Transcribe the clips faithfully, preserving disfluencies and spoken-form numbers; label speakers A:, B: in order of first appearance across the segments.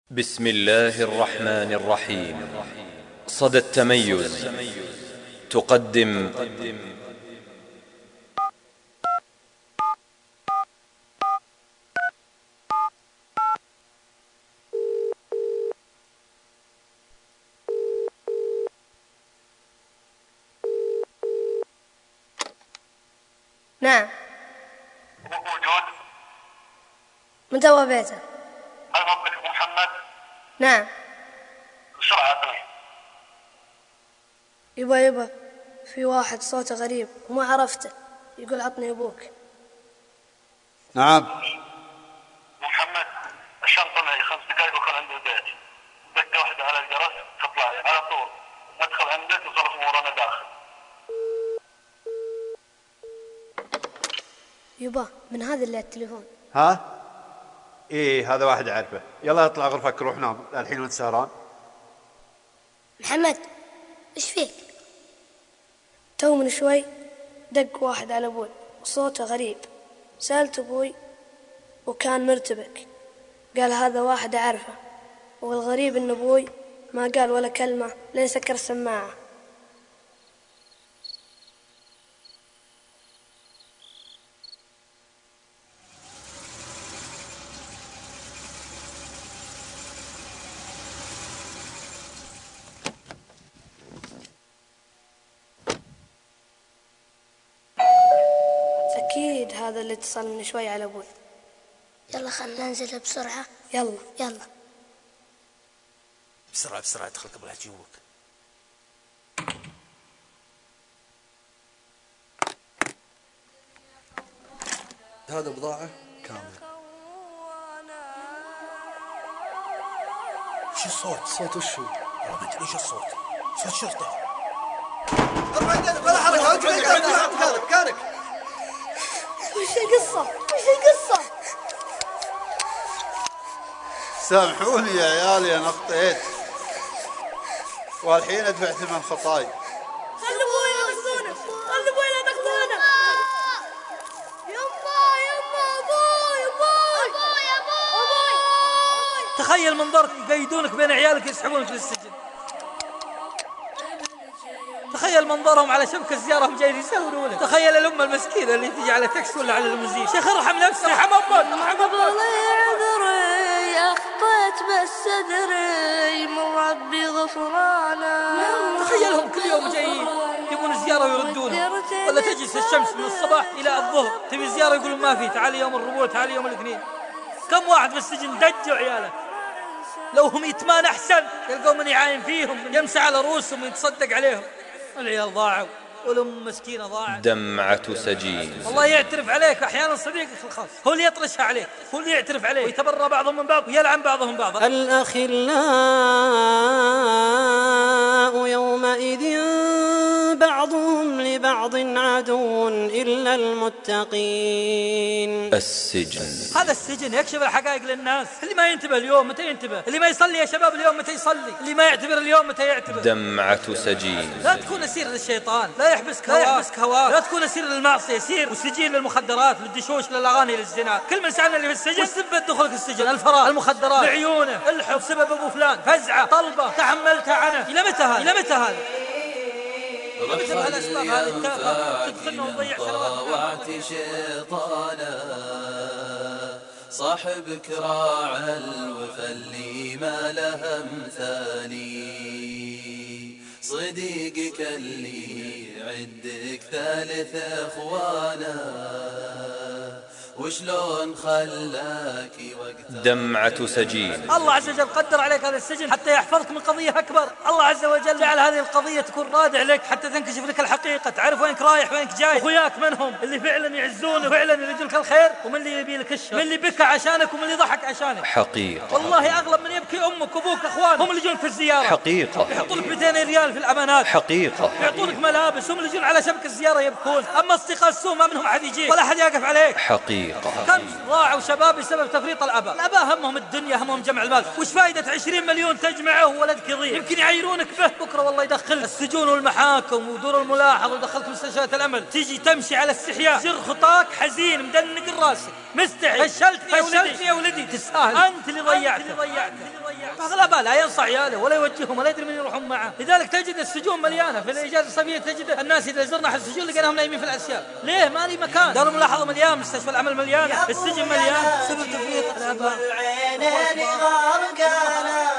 A: بسم الله الرحمن الرحيم. صدى التميز تقدم
B: نعم.
C: أبوك موجود؟
B: من توا بيته.
C: هل ربك أبو محمد؟
B: نعم.
C: بسرعة أعطني.
B: يبا يبا في واحد صوته غريب وما عرفته يقول عطني أبوك.
D: نعم.
C: أبو محمد الشنطة معي خمس دقائق وكان عند البيت. دقة واحدة على الجرس تطلع على طول. ندخل عندك وصرف أمورنا داخل.
B: يبا من هذا اللي على التليفون.
D: ها؟ ايه هذا واحد اعرفه. يلا اطلع غرفك روح نام الحين وانت سهران.
B: محمد ايش فيك؟ تو من شوي دق واحد على أبوي وصوته غريب. سألت أبوي وكان مرتبك، قال هذا واحد أعرفه، والغريب إن أبوي ما قال ولا كلمة لين سكر السماعة. أكيد هذا اللي اتصل من شوي على أبوي.
E: يلا خلنا ننزل بسرعة.
B: يلا
E: يلا
F: بسرعة بسرعة ادخل قبل لا يجوك.
G: هذا بضاعة كاملة.
F: شو الصوت؟
G: صوت وشو؟
F: والله ما ادري ايش الصوت. صوت شرطة.
G: ولا حركة وانت مكانك مكانك.
B: وش القصة؟ وش القصة؟
D: سامحوني يا عيالي انا اخطيت والحين ادفع ثمن خطاي.
B: خلي أبوي ياخذونه، خلي أبوي لا تاخذونه. يما يما أبوي أبوي أبوي أبوي.
H: تخيل منظرك يقيدونك بين عيالك يسحبونك للسجن. تخيل منظرهم على شبكة الزيارة هم جايين يسولونه. تخيل الأم المسكينة اللي تجي على تاكس ولا على المزيد. شيخ ارحم نفسك، ارحم أمك، ارحم أمك.
E: عذري أخطيت بس أدري من ربي غفرانا.
H: تخيلهم كل يوم جايين يبون زيارة ويردونه، ولا تجلس الشمس من الصباح إلى الظهر تبي زيارة يقولون ما في، تعالي يوم الربوع تعالي يوم الاثنين. كم واحد في السجن دجوا عياله. لو هم يتمان أحسن يلقوا من يعاين فيهم يمسح على رؤوسهم ويتصدق عليهم. العيال ضاعوا والأم مسكينة ضاعت.
A: دمعة سجين.
H: الله يعترف عليك. أحيانا صديقك الخاص هو اللي يطرشها عليك، هو اللي يعترف عليك، ويتبرى بعضهم من بعض ويلعن بعضهم بعضا.
I: الأخلاء يومئذ بعضهم لبعض عدو إلا المتقين.
A: السجن.
H: هذا السجن يكشف الحقائق للناس. اللي ما ينتبه اليوم متى ينتبه، اللي ما يصلي يا شباب اليوم متى يصلي، اللي ما يعتبر اليوم متى يعتبر.
A: دمعة سجين.
H: لا تكون أسير للشيطان، لا يحبسك لا يحبسك هواك. لا تكون أسير للمعصية، سير وسجين للمخدرات للدشوش للأغاني للزنا. كل من سألنا اللي في السجن وسبب دخولك السجن الفراغ، المخدرات، لعيونه، الحب، سبب أبو فلان، فزعة، طلبة، تحملتها عنه. إلى متى هذا؟ إلى متى هذا؟ مثل هالأسباب هذه التافهة تدخلنا ونضيع سنوات.
J: شيطانا صاحبك راعى الوفا اللي ما له مثالي، صديقك اللي عندك ثالث اخوانا، وشلون خلاكي وقت.
A: دمعة سجين.
H: الله عز وجل قدر عليك هذا السجن حتى يحفظك من قضية أكبر. الله عز وجل جعل هذه القضية تكون رادع لك حتى تنكشف لك الحقيقة، تعرف وينك رايح وينك جاي. أخوياك منهم اللي فعلا يعزونك وفعلا يريدون لك الخير، ومن اللي يبي لك الشر، من اللي بكى عشانك ومن اللي ضحك عشانك.
A: حقيقة.
H: والله أغلب من يبكي أمك وأبوك أخوان هم اللي يجون في الزيارة.
A: حقيقة.
H: يحطون لك مئتين ريال في الأمانات.
A: حقيقة.
H: يعطونك ملابس هم اللي يجون على شبكة الزيارة يبكون. أما أصدقاء السوء ما منهم أحد يجيك ولا أحد يقف عليك.
A: حقيقة. حقيقة.
H: كم ضاعوا شباب بسبب تفريط الآباء. الآباء همهم الدنيا، همهم جمع المال. وش فائدة عشرين مليون تجمعه وولدك يضيع؟ يمكن يعيرونك به بكرة والله يدخل السجون والمحاكم ودور الملاحظة ودخلك مستشفيات الأمل. تيجي تمشي على استحياء، زر خطاك حزين مدنق الراس مستحي. فشلتني يا ولدي، فشلتني يا ولدي، تستاهل، أنت اللي ضيعته. بعض الآباء لا ينصح عياله ولا يوجههم ولا يدري من يروحون معه. لذلك تجد السجون مليانة. في الإجازة الصيفية تجد الناس إذا زرنا أحد السجون لقيناهم نايمين في الأسياب. ليه؟ ما لي مكان. دار الملاحظة مليان، مستشفى العمل مليان، السجن مليان، سبب تفريط الآباء.
K: العينين غرقانا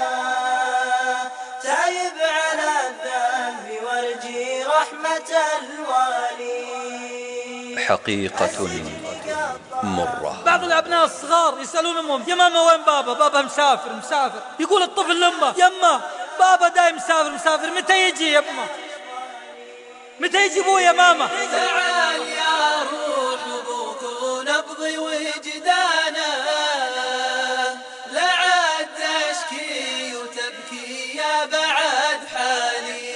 K: تعب على الذنب وارجي رحمة الوالي.
A: حقيقة مرة.
H: بعض الأبناء الصغار يسألون أمهم: يا ماما وين بابا؟ بابا مسافر مسافر. يقول الطفل لأمه: يما بابا دايم مسافر مسافر، متى يجي يا أمه؟ متى يجي أبوي يا ماما؟
K: تعال يا روح أبوك ونبضي وجدانا، لا عاد تشكي وتبكي يا بعد حالي،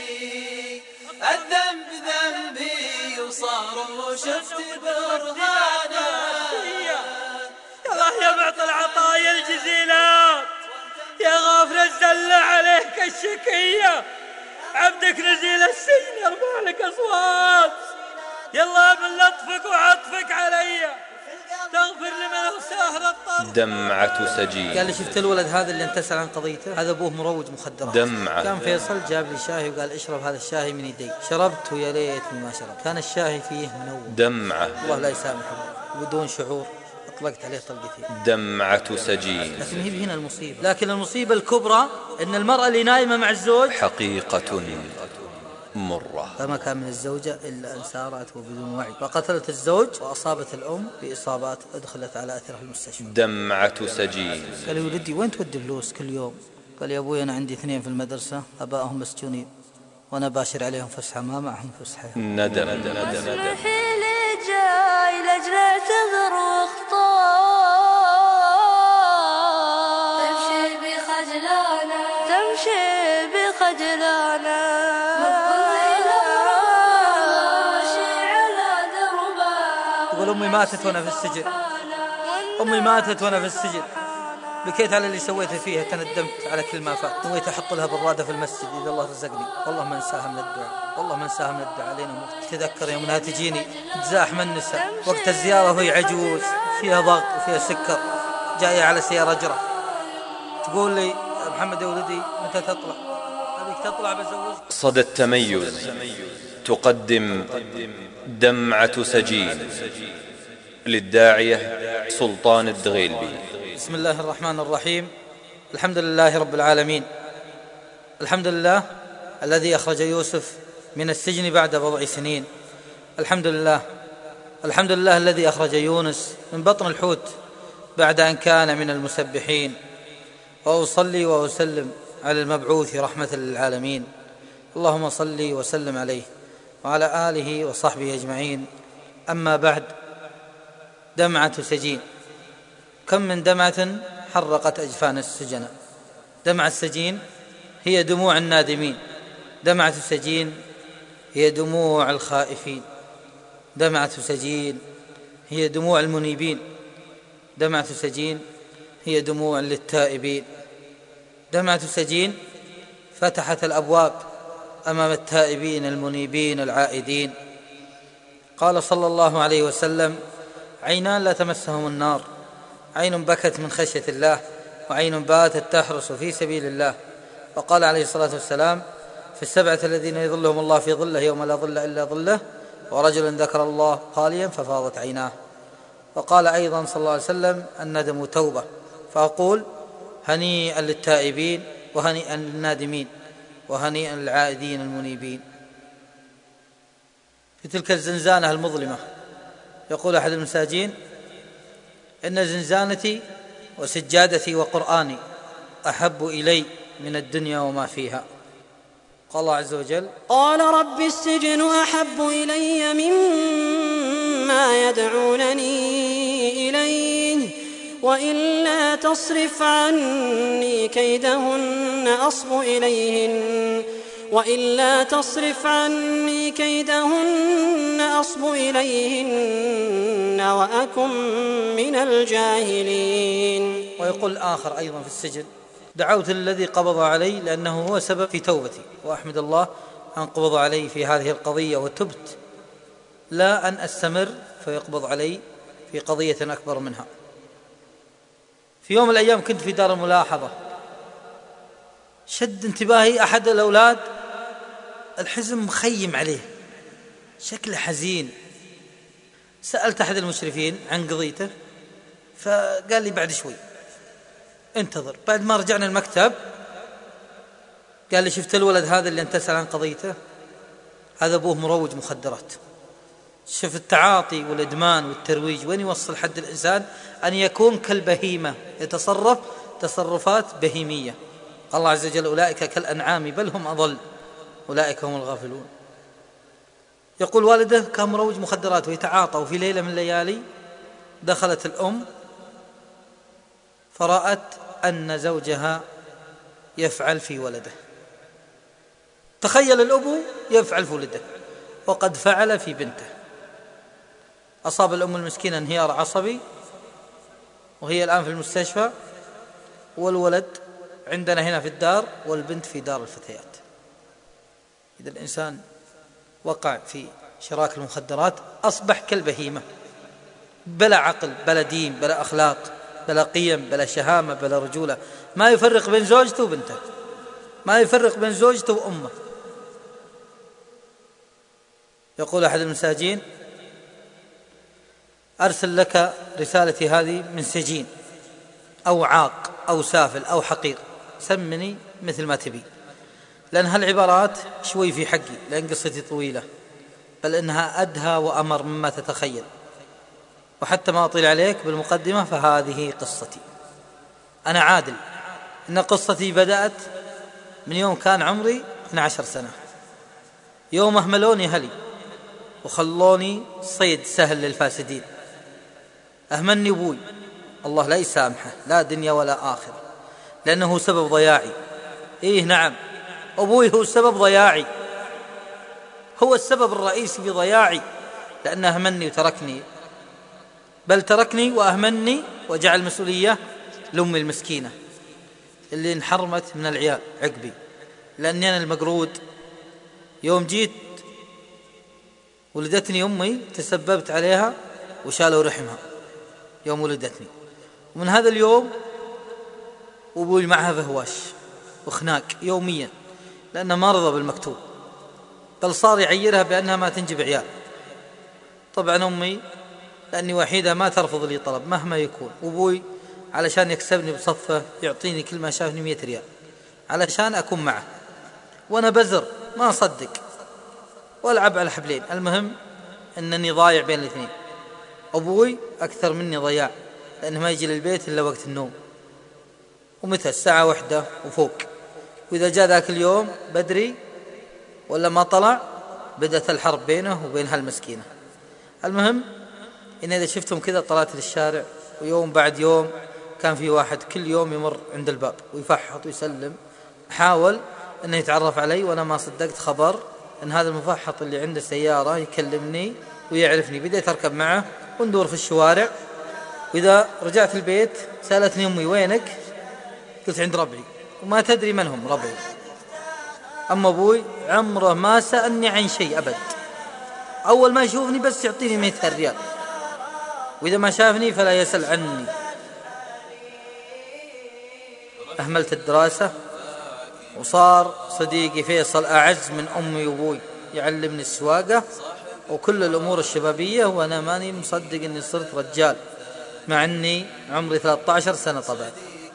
K: الذنب ذنبي وصار وشفت برهانا.
H: يا الله يا معطي العطايا الجزيلات، يا غافر الزل عليك الشكية، عبدك نزيل السجن يرفع لك أصوات. يلا من لطفك وعطفك علي تغفر لمن أغساه الطرف.
A: دمعة سجين.
H: قال لي: شفت الولد هذا اللي انت تسأل عن قضيته؟ هذا أبوه مروج مخدرات.
A: دمعة.
H: كان فيصل جاب لي شاهي وقال: اشرب هذا الشاهي من يدي. شربت ويا ليتني ما شربت، كان الشاهي فيه منوم.
A: دمعة.
H: الله لا يسامحه. وبدون شعور أطلقت عليه طلقتين.
A: دمعة سجين.
H: لكن هي هنا المصيبة، لكن المصيبة الكبرى إن المرأة اللي نايمة مع الزوج
A: حقيقة مرة.
H: فما كان من الزوجة إلا أن سارت وبدون وعي فقتلت الزوج وأصابت الأم بإصابات أدخلت على أثرها المستشفى.
A: دمعة سجين.
H: قال لي: ولدي وين تودي فلوس كل يوم؟ قال: يا أبوي أنا عندي اثنين في المدرسة أبائهم مسجونين وأنا باشر عليهم فسحة ما معهم فسحة.
A: ندم.
E: اسمحي لي جاي لأجل اعتذر واخطار، تمشي بخجلانا تمشي بخجلانا،
H: يقول: أمي ماتت وأنا في السجن، أمي ماتت وأنا في السجن، بكيت على اللي سويته فيها، تندمت على كل ما فات، نويت أحط لها برادة في المسجد إذا الله رزقني، والله ما انساها من الدعاء، والله ما انساها من الدعاء علينا موت. تذكر يومها تجيني تزاحم النساء وقت الزيارة وهي عجوز فيها ضغط وفيها سكر، جاية على سيارة جرة، تقول لي: يا محمد يا ولدي متى تطلع؟ أبيك تطلع بزوجك.
A: صدى التميز تقدم دمعة سجين للداعية سلطان الدغيلبي.
H: بسم الله الرحمن الرحيم. الحمد لله رب العالمين، الحمد لله الذي أخرج يوسف من السجن بعد بضع سنين، الحمد لله الحمد لله الذي أخرج يونس من بطن الحوت بعد أن كان من المسبحين، وأصلي وأسلم على المبعوث رحمة للعالمين، اللهم صل وسلم عليه وعلى آله وصحبه أجمعين. أما بعد، دمعة سجين. كم من دمعة حرقت أجفان السجناء. دمعة السجين هي دموع النادمين، دمعة السجين هي دموع الخائفين، دمعة السجين هي دموع المنيبين، دمعة السجين هي دموع للتائبين، دمعة السجين فتحت الأبواب أمام التائبين المنيبين العائدين. قال صلى الله عليه وسلم: عينان لا تمسهم النار، عين بكت من خشية الله، وعين باتت تحرس في سبيل الله. وقال عليه الصلاة والسلام: في السبعة الذين يظلهم الله في ظله يوم لا ظل إلا ظله، ورجل ذكر الله خاليا ففاضت عيناه. وقال أيضا صلى الله عليه وسلم: الندم توبة. فأقول: هنيئا للتائبين وهنيئا للنادمين وهنيئا للعائدين المنيبين. في تلك الزنزانة المظلمة يقول أحد المساجين: إن زنزانتي وسجادتي وقرآني أحب إلي من الدنيا وما فيها. قال الله عز وجل:
I: قال رب السجن أحب إلي مما يدعونني إليه وإلا تصرف عني كيدهن أصب إليهن وإلا تصرف عني كيدهن أصب إليهن وأكن من الجاهلين.
H: ويقول آخر أيضا في السجن: دعوت الذي قبض علي لأنه هو سبب في توبتي، وأحمد الله أن قبض علي في هذه القضية وتبت، لا أن أستمر فيقبض علي في قضية أكبر منها. في يوم من الأيام كنت في دار الملاحظة، شد انتباهي أحد الأولاد، الحزن مخيم عليه، شكله حزين. سألت أحد المشرفين عن قضيته فقال لي بعد شوي انتظر. بعد ما رجعنا المكتب قال لي: شفت الولد هذا اللي أنت تسأل عن قضيته؟ هذا أبوه مروج مخدرات. شوف التعاطي والإدمان والترويج وين يوصل حد الإنسان، أن يكون كالبهيمة يتصرف تصرفات بهيمية. الله عز وجل: أولئك كالأنعام بل هم أضل أولئك هم الغافلون. يقول والده كان مروج مخدرات ويتعاطى، وفي ليلة من الليالي دخلت الأم فرأت أن زوجها يفعل في ولده. تخيل الأب يفعل في ولده وقد فعل في بنته. أصاب الأم المسكينة انهيار عصبي وهي الآن في المستشفى، والولد عندنا هنا في الدار والبنت في دار الفتيات. إذا الإنسان وقع في شراك المخدرات أصبح كالبهيمة، بلا عقل بلا دين بلا أخلاق بلا قيم بلا شهامة بلا رجولة، ما يفرق بين زوجته وبنته، ما يفرق بين زوجته وأمه. يقول أحد المساجين: أرسل لك رسالتي هذه من سجين أو عاق أو سافل أو حقير، سمني مثل ما تبي، لأن هالعبارات شوي في حقي، لأن قصتي طويلة، بل إنها أدهى وأمر مما تتخيل. وحتى ما أطيل عليك بالمقدمة، فهذه قصتي. أنا عادل، إن قصتي بدأت من يوم كان عمري اثنتي عشرة سنة، يوم أهملوني أهلي وخلوني صيد سهل للفاسدين. أهملني أبوي، الله لا يسامحه لا دنيا ولا آخرة، لأنه سبب ضياعي. إيه نعم، أبوي هو سبب ضياعي، هو السبب الرئيسي في ضياعي، لأنه أهملني وتركني، بل تركني وأهملني وجعل مسؤولية لأمي المسكينة اللي انحرمت من العيال عقبي، لأني أنا المقرود. يوم جيت ولدتني أمي تسببت عليها وشالوا رحمها يوم ولدتني، ومن هذا اليوم أبوي معها فهواش وخناق يوميا، لأنه ما رضى بالمكتوب، بل صار يعيرها بأنها ما تنجب عيال. طبعا أمي لأني وحيدة ما ترفض لي طلب مهما يكون، وأبوي علشان يكسبني بصفه يعطيني كل ما شافني مئة ريال علشان أكون معه، وأنا بزر ما أصدق وألعب على حبلين. المهم أنني ضايع بين الاثنين. أبوي أكثر مني ضياع، لأنه ما يجي للبيت إلا وقت النوم، ومتى الساعة واحدة وفوق، وإذا جاء ذاك اليوم بدري ولا ما طلع بدأت الحرب بينه وبين هالمسكينة. المهم إن إذا شفتهم كذا طلعت للشارع، ويوم بعد يوم كان في واحد كل يوم يمر عند الباب ويفحط ويسلم، حاول أنه يتعرف علي، وأنا ما صدقت خبر أن هذا المفحط اللي عنده سيارة يكلمني ويعرفني. بديت أركب معه وندور في الشوارع، وإذا رجعت البيت سألتني أمي وينك؟ قلت عند ربعي، وما تدري من هم ربعي. أما أبوي عمره ما سألني عن شيء أبد، أول ما يشوفني بس يعطيني مئة ريال، وإذا ما شافني فلا يسأل عني. أهملت الدراسة، وصار صديقي فيصل أعز من أمي وأبوي، يعلمني السواقة وكل الأمور الشبابية، وأنا ماني مصدق أني صرت رجال مع أني عمري ثلاثة عشر سنة طبعا.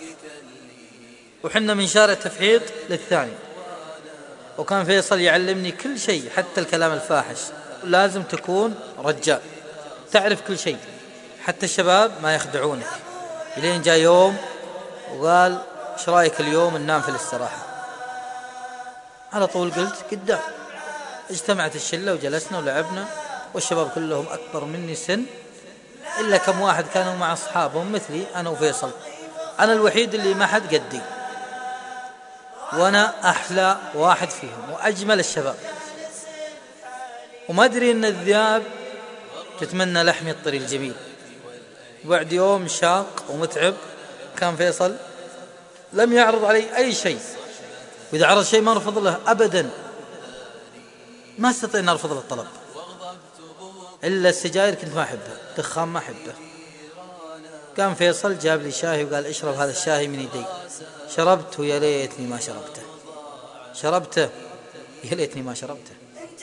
H: وحنا من شارع تفحيط للثاني، وكان فيصل يعلمني كل شيء حتى الكلام الفاحش. لازم تكون رجال تعرف كل شيء، حتى الشباب ما يخدعونك. إلين جاء يوم وقال ايش رايك اليوم ننام في الاستراحة؟ على طول قلت قدام. اجتمعت الشلة وجلسنا ولعبنا، والشباب كلهم أكبر مني سن، إلا كم واحد كانوا مع أصحابهم مثلي أنا وفيصل، أنا الوحيد اللي ما حد قدي. وأنا أحلى واحد فيهم وأجمل الشباب، وما أدري أن الذئاب تتمنى لحمي الطري الجميل. وبعد يوم شاق ومتعب كان فيصل لم يعرض علي أي شيء، وإذا عرض شيء ما رفض له أبدا، ما استطيع أن أرفض له الطلب. إلا السجاير كنت ما أحبها، دخان ما أحبه. كان فيصل جاب لي شاهي وقال اشرب هذا الشاهي من يدي. شربته يا ليتني ما شربته، شربته يا ليتني ما شربته.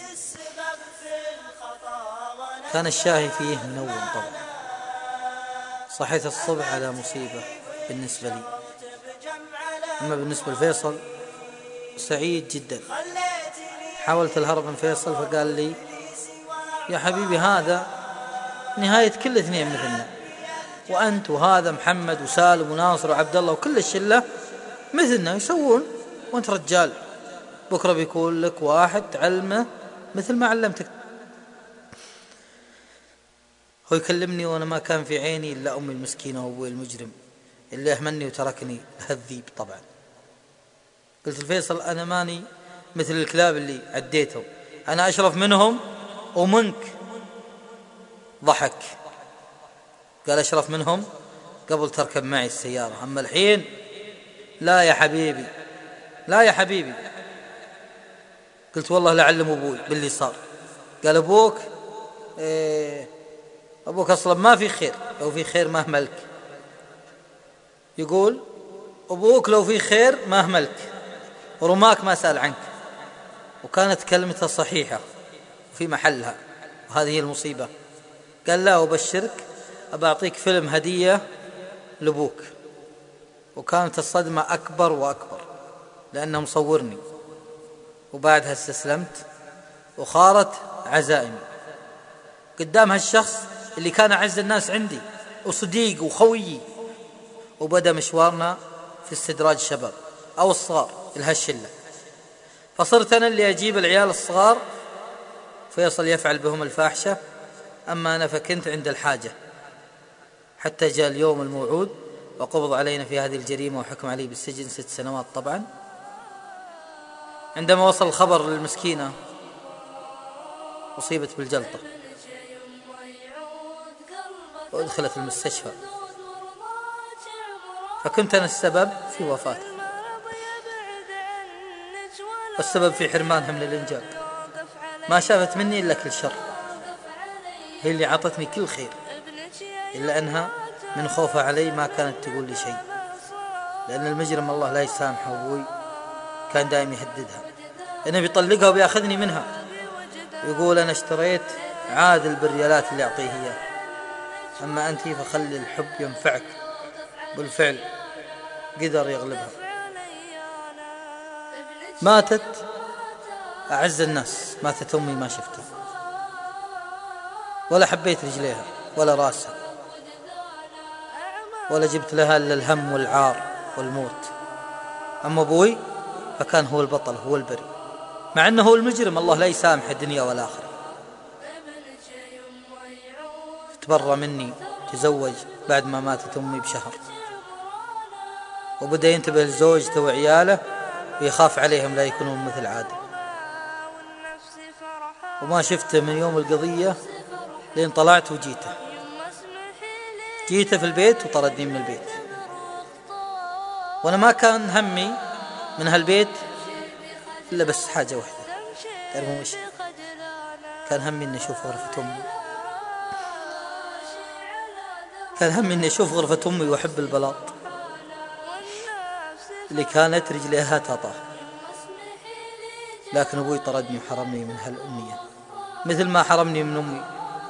H: كان الشاهي فيه منوم طبعا. صحيت الصبح على مصيبة بالنسبة لي، أما بالنسبة لفيصل سعيد جدا. حاولت الهرب من فيصل فقال لي يا حبيبي هذا نهاية كل اثنين مثلنا، وأنت وهذا محمد وسالم وناصر وعبد الله وكل الشلة مثلنا يسوون، وأنت رجال بكرة بيكون لك واحد تعلمه مثل ما علمتك. هو يكلمني وأنا ما كان في عيني إلا أمي المسكينة وأبوي المجرم اللي أهمني وتركني هالذيب. طبعا قلت الفيصل أنا ماني مثل الكلاب اللي عديتهم، أنا أشرف منهم ومنك. ضحك قال أشرف منهم قبل تركب معي السيارة، أما الحين لا يا حبيبي، لا يا حبيبي. قلت والله لعلم أبوي باللي صار. قال أبوك إيه أبوك أصلا ما في خير، لو في خير ما أهملك. يقول أبوك لو في خير ما أهملك ورماك ما سأل عنك. وكانت كلمته صحيحة في محلها، وهذه هي المصيبة. قال لا أبشرك أبعطيك فيلم هدية لأبوك. وكانت الصدمة أكبر وأكبر لأنه مصورني، وبعدها استسلمت وخارت عزائمي قدام هالشخص اللي كان أعز الناس عندي وصديق وخويي. وبدأ مشوارنا في استدراج الشباب أو الصغار لهالشلة، فصرت أنا اللي أجيب العيال الصغار، فيصل يفعل بهم الفاحشة، أما أنا فكنت عند الحاجة. حتى جاء اليوم الموعود وقبض علينا في هذه الجريمة وحكم علي بالسجن ست سنوات. طبعا عندما وصل الخبر للمسكينة أصيبت بالجلطة وأدخلت المستشفى، فكنت أنا السبب في وفاته والسبب في حرمانها من الإنجاب. ما شافت مني إلا كل شر، هي اللي عطتني كل خير، إلا أنها من خوفها علي ما كانت تقول لي شيء، لأن المجرم الله لا يسامحه. أبوي كان دائما يهددها أنه بيطلقها وبيأخذني منها، ويقول أنا اشتريت عادل بالريالات اللي أعطيه إياه، أما أنت فخلي الحب ينفعك. بالفعل قدر يغلبها. ماتت أعز الناس، ماتت أمي ما شفتها ولا حبيت رجليها ولا راسها ولا جبت لها إلا الهم والعار والموت. أما أبوي فكان هو البطل، هو البري، مع أنه هو المجرم الله لا يسامح الدنيا والآخرة. تبرى مني، تزوج بعد ما ماتت أمي بشهر، وبدأ ينتبه لزوجته وعياله ويخاف عليهم لا يكونون مثل عادل. وما شفته من يوم القضية لين طلعت وجيته جيته في البيت وطردني من البيت. وأنا ما كان همي من هالبيت إلا بس حاجة واحدة، تعرفون وش؟ كان همي إني أشوف غرفة أمي، كان همي إني أشوف غرفة أمي وأحب البلاط اللي كانت رجليها تطاه. لكن أبوي طردني وحرمني من هالأمنية مثل ما حرمني من أمي.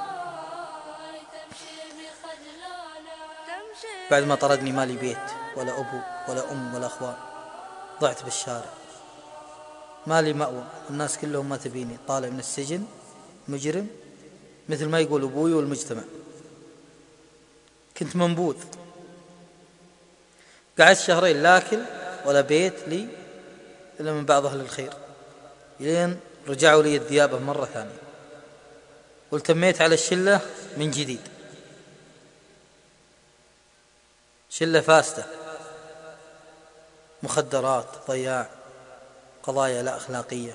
H: بعد ما طردني ما لي بيت ولا أبو ولا أم ولا أخوان، ضعت بالشارع، ما لي مأوى، الناس كلهم ما تبيني، طالع من السجن مجرم مثل ما يقول أبوي والمجتمع. كنت منبوذ، قعدت شهرين لا أكل ولا بيت لي إلا من بعض أهل الخير، لين رجعوا لي الذيابة مرة ثانية، والتميت على الشلة من جديد. شلة فاسدة، مخدرات، ضياع، قضايا لا أخلاقية.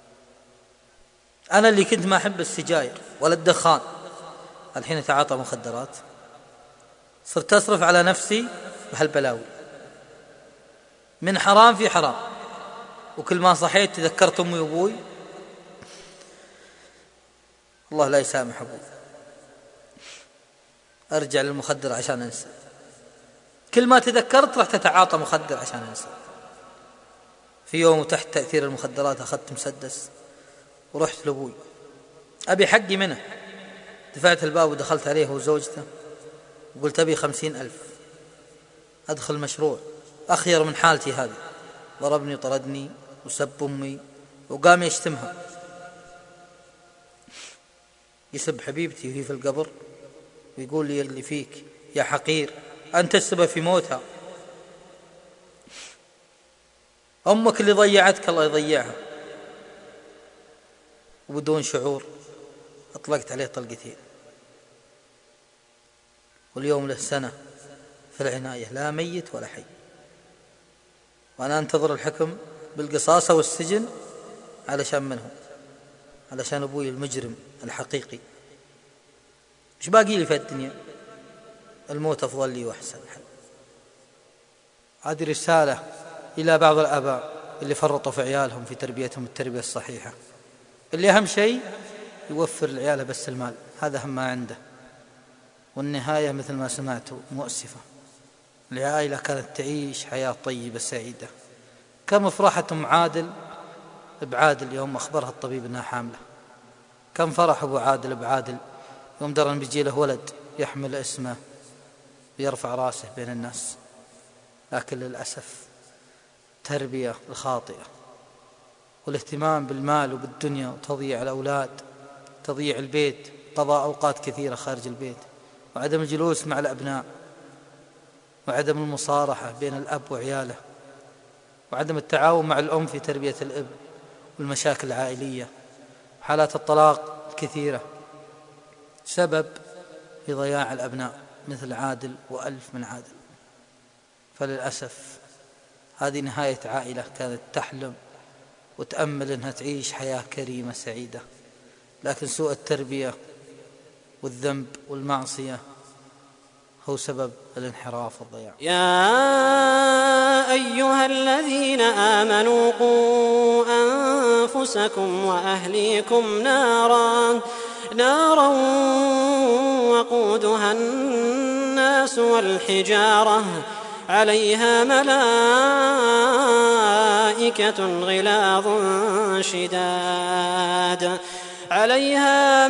H: أنا اللي كنت ما أحب السجاير ولا الدخان الحين أتعاطى مخدرات، صرت أصرف على نفسي بهالبلاوي، من حرام في حرام. وكل ما صحيت تذكرت أمي وأبوي، الله لا يسامح أبوي، أرجع للمخدر عشان أنسى. كل ما تذكرت رحت أتعاطى مخدر عشان أنسى. في يوم تحت تأثير المخدرات أخذت مسدس ورحت لأبوي أبي حقي منه، دفعت الباب ودخلت عليه وزوجته وقلت أبي خمسين ألف أدخل مشروع أخير من حالتي هذه. ضربني طردني وسب أمي وقام يشتمها، يسب حبيبتي وهي في القبر ويقول لي اللي فيك يا حقير أنت السبب في موتها، أمك اللي ضيعتك الله يضيعها. وبدون شعور أطلقت عليه طلقتين، واليوم له سنة في العناية، لا ميت ولا حي. وأنا أنتظر الحكم بالقصاصة والسجن علشان منهم، علشان أبوي المجرم الحقيقي. مش باقي لي في الدنيا؟ الموت أفضل لي وأحسن حل. هذه رسالة إلى بعض الآباء اللي فرطوا في عيالهم في تربيتهم التربية الصحيحة، اللي أهم شيء يوفر لعياله بس المال، هذا أهم ما عنده. والنهاية مثل ما سمعتوا مؤسفة. العائلة كانت تعيش حياة طيبة سعيدة. كم فرحت أم عادل بعادل يوم أخبرها الطبيب أنها حاملة. كم فرح أبو عادل بعادل يوم درى أن بيجي له ولد يحمل اسمه ويرفع راسه بين الناس. لكن للأسف التربية الخاطئة والاهتمام بالمال وبالدنيا وتضييع الأولاد، تضييع البيت، قضاء أوقات كثيرة خارج البيت، وعدم الجلوس مع الأبناء، وعدم المصارحة بين الأب وعياله، وعدم التعاون مع الأم في تربية الابن، والمشاكل العائلية، حالات الطلاق كثيرة سبب في ضياع الأبناء مثل عادل وألف من عادل. فللأسف هذه نهاية عائلة كانت تحلم وتأمل أنها تعيش حياة كريمة سعيدة، لكن سوء التربية والذنب والمعصية هو سبب الانحراف والضياع.
I: يا أيها الذين آمنوا قوا أنفسكم وأهليكم نارا نارا وقودها الناس والحجارة عليها ملائكة غلاظ شداد عليها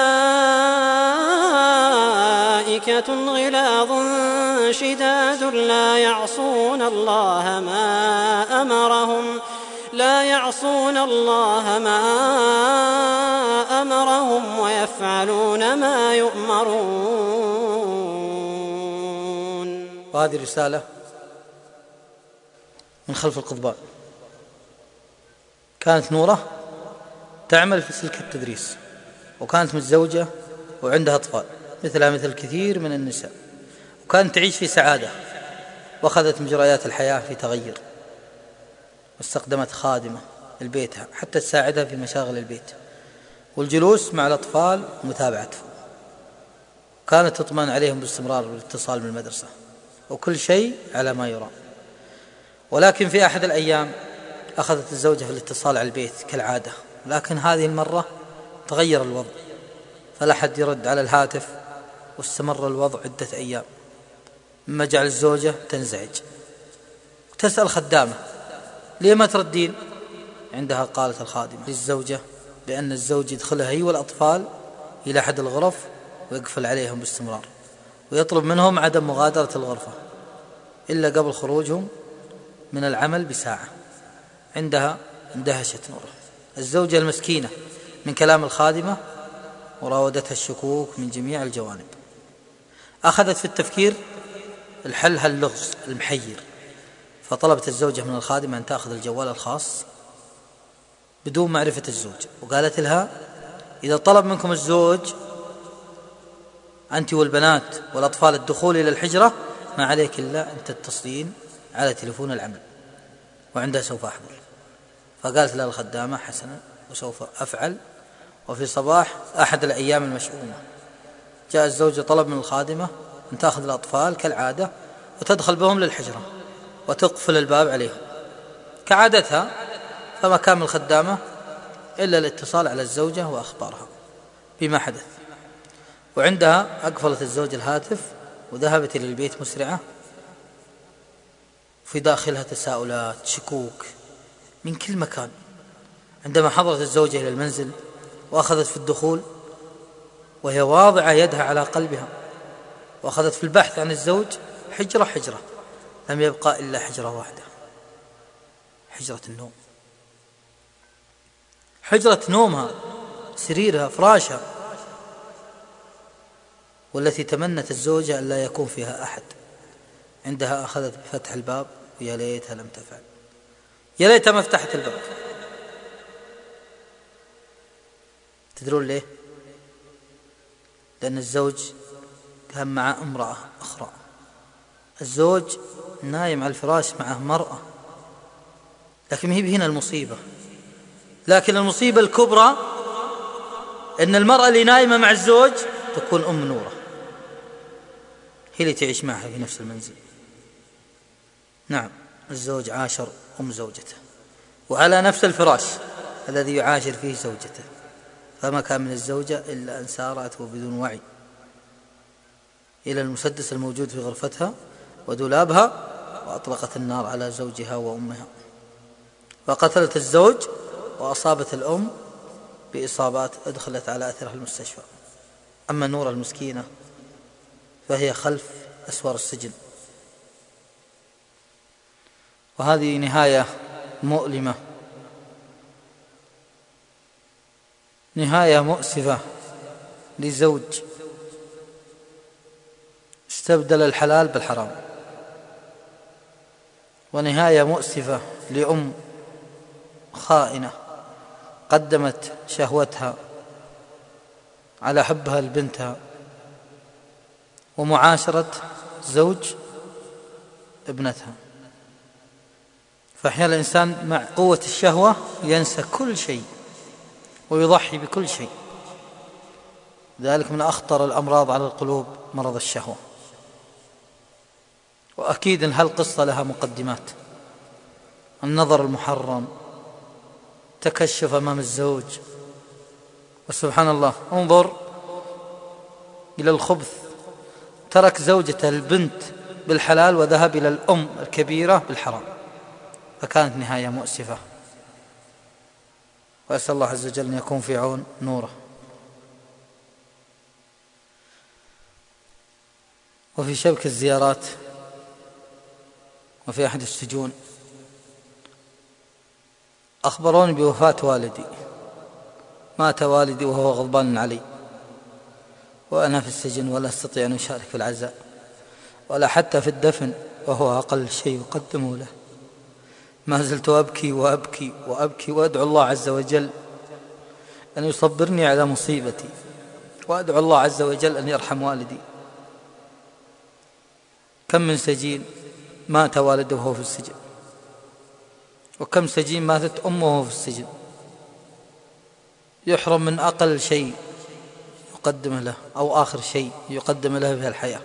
I: ملائكة غلاظ شداد لا يعصون الله ما أمرهم لا يعصون الله ما أمرهم ويفعلون ما يؤمرون.
H: وهذه رسالة من خلف القضبان. كانت نورة تعمل في سلك التدريس، وكانت متزوجة وعندها أطفال مثلها مثل كثير من النساء، وكانت تعيش في سعادة، وأخذت مجريات الحياة في تغير، واستخدمت خادمة لبيتها حتى تساعدها في مشاغل البيت والجلوس مع الأطفال ومتابعتهم. كانت تطمئن عليهم باستمرار بالاتصال بالمدرسة وكل شيء على ما يرام. ولكن في أحد الأيام أخذت الزوجة في الاتصال على البيت كالعادة، لكن هذه المرة تغير الوضع، فلا أحد يرد على الهاتف، واستمر الوضع عدة أيام، مما جعل الزوجة تنزعج وتسأل خدامة ليه ما تردين؟ عندها قالت الخادمة للزوجة بأن الزوج يدخلها هي والأطفال إلى أحد الغرف ويقفل عليهم باستمرار، ويطلب منهم عدم مغادرة الغرفة إلا قبل خروجهم من العمل بساعة. عندها اندهشت نوره الزوجة المسكينة من كلام الخادمة، وراودتها الشكوك من جميع الجوانب. أخذت في التفكير الحل هاللغز المحير، فطلبت الزوجة من الخادمة أن تأخذ الجوال الخاص بدون معرفة الزوج، وقالت لها إذا طلب منكم الزوج أنت والبنات والأطفال الدخول إلى الحجرة ما عليك إلا أن تتصلين على تليفون العمل وعندها سوف أحضر. فقالت لها الخدامة: حسنا، وسوف أفعل. وفي صباح أحد الأيام المشؤومة جاء الزوج طلب من الخادمة أن تأخذ الأطفال كالعادة وتدخل بهم للحجرة وتقفل الباب عليهم كعادتها، فما كان من الخدامة إلا الاتصال على الزوجة وأخبارها بما حدث. وعندها أقفلت الزوج الهاتف وذهبت إلى البيت مسرعة، في داخلها تساؤلات، شكوك من كل مكان. عندما حضرت الزوجة إلى المنزل وأخذت في الدخول وهي واضعة يدها على قلبها، وأخذت في البحث عن الزوج حجرة حجرة، لم يبقى إلا حجرة واحدة، حجرة النوم. حجرة نومها، سريرها، فراشها، والتي تمنت الزوجة أن لا يكون فيها أحد. عندها أخذت بفتح الباب، ويا ليتها لم تفعل، يا ليتها ما فتحت الباب. تدرون ليه؟ لأن الزوج كان مع امرأة أخرى. الزوج نايم على الفراش معه مرأة، لكن هي هنا المصيبة. لكن المصيبة الكبرى أن المرأة اللي نايمة مع الزوج تكون أم نورة، هي اللي تعيش معها في نفس المنزل. نعم، الزوج عاشر أم زوجته وعلى نفس الفراش الذي يعاشر فيه زوجته، فما كان من الزوجة إلا أن سارت وبدون وعي إلى المسدس الموجود في غرفتها ودولابها، وأطلقت النار على زوجها وأمها، وقتلت الزوج وأصابت الأم بإصابات أدخلت على أثرها المستشفى. أما نور المسكينة فهي خلف أسوار السجن. وهذه نهاية مؤلمة، نهاية مؤسفة لزوج استبدل الحلال بالحرام، ونهاية مؤسفة لأم خائنة قدمت شهوتها على حبها لبنتها ومعاشرة زوج ابنتها. فأحيانا الإنسان مع قوة الشهوة ينسى كل شيء ويضحي بكل شيء. ذلك من أخطر الأمراض على القلوب مرض الشهوة. وأكيد أن هالقصة لها مقدمات: النظر المحرم، تكشف أمام الزوج، وسبحان الله انظر إلى الخبث، ترك زوجته البنت بالحلال وذهب إلى الأم الكبيرة بالحرام، فكانت نهاية مؤسفة. وأسأل الله عز وجل أن يكون في عون نوره. وفي شبك الزيارات وفي أحد السجون أخبروني بوفاة والدي. مات والدي وهو غضبان علي، وأنا في السجن ولا أستطيع أن أشارك في العزاء ولا حتى في الدفن، وهو أقل شيء يقدمه له. ما زلت أبكي وأبكي وأبكي وأدعو الله عز وجل أن يصبرني على مصيبتي، وأدعو الله عز وجل أن يرحم والدي. كم من سجين مات والده وهو في السجن، وكم سجين ماتت أمه وهو في السجن، يحرم من أقل شيء يقدم له أو آخر شيء يقدم له في الحياة.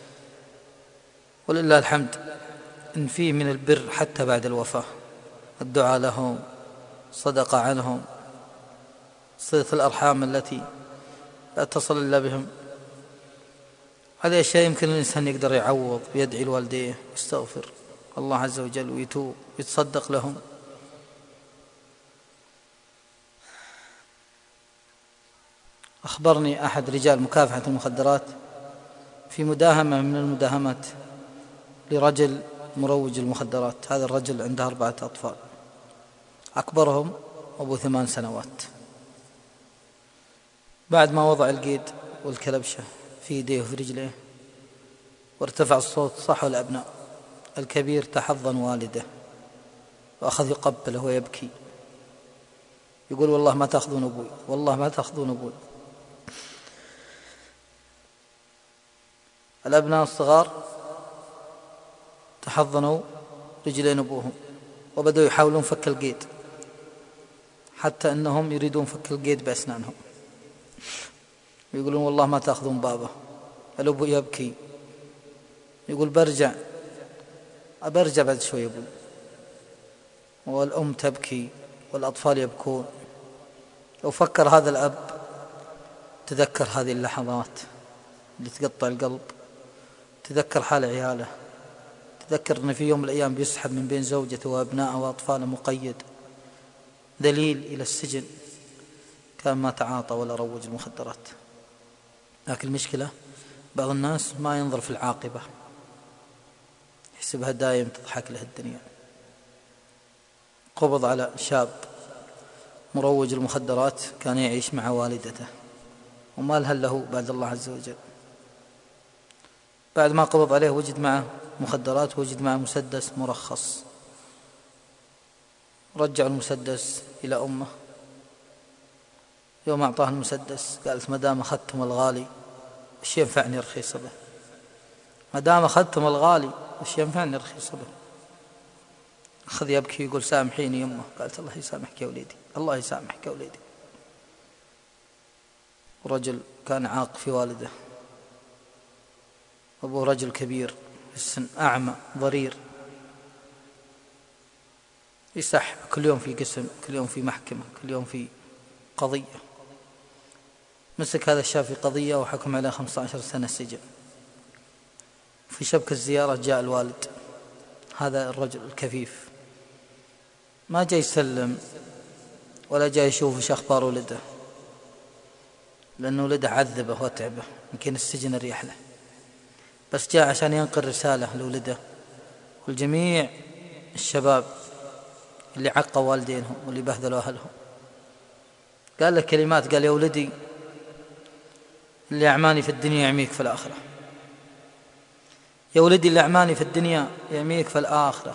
H: ولله الحمد إن فيه من البر حتى بعد الوفاة، الدعاء لهم، صدقة عنهم، صلة الأرحام التي لا تصل إلا بهم. هذه أشياء يمكن الإنسان يقدر يعوض ويدعي لوالديه ويستغفر الله عز وجل ويتوب ويتصدق لهم. أخبرني أحد رجال مكافحة المخدرات في مداهمة من المداهمات لرجل مروج المخدرات. هذا الرجل عنده أربعة أطفال، أكبرهم أبو ثمان سنوات. بعد ما وضع القيد والكلبشة في يديه وفي رجليه وارتفع الصوت صحوا الأبناء، الكبير تحضن والده وأخذ يقبله ويبكي، يقول: والله ما تأخذون أبوي، والله ما تأخذون أبوي. الأبناء الصغار تحضنوا رجلين أبوهم وبدأوا يحاولون فك القيد، حتى أنهم يريدون فك القيد بأسنانهم، يقولون والله ما تأخذون بابه. الأب يبكي يقول برجع أبرجع بعد شوي أبوي، والأم تبكي والأطفال يبكون. لو فكر هذا الأب تذكر هذه اللحظات اللي تقطع القلب، تذكر حال عياله، تذكر أن في يوم من الأيام بيسحب من بين زوجته وأبنائه وأطفاله مقيد ذليل إلى السجن، كان ما تعاطى ولا روج المخدرات. لكن المشكلة بعض الناس ما ينظر في العاقبة، يحسبها دائم تضحك له الدنيا. قبض على شاب مروج المخدرات كان يعيش مع والدته وما لهل له بعد الله عز وجل. بعد ما قبض عليه وجد معه مخدرات، وجد معه مسدس مرخص. رجع المسدس إلى أمه، يوم أعطاه المسدس قالت ما دام أخذتم الغالي وش ينفعني رخيص به، ما دام أخذتم الغالي وش ينفعني رخيص به. أخذ يبكي يقول سامحيني يمه. قالت الله يسامحك يا وليدي، الله يسامحك يا وليدي. رجل كان عاق في والده، أبوه رجل كبير في السن، أعمى ضرير، يسح كل يوم في قسم، كل يوم في محكمة، كل يوم في قضية. مسك هذا الشاب في قضية وحكم عليه خمسة عشر سنة سجن. في شبكة الزيارة جاء الوالد، هذا الرجل الكفيف ما جاء يسلم ولا جاء يشوف ايش اخبار ولده، لأنه ولده عذبه وتعبه، يمكن السجن اريح له، بس جاء عشان ينقل رسالة لولده والجميع الشباب اللي عقوا والدينهم واللي بهذلوا أهلهم. قال له كلمات، قال يا ولدي اللي أعماني في الدنيا يعميك في الآخرة، يا ولدي اللي أعماني في الدنيا يعميك في الآخرة.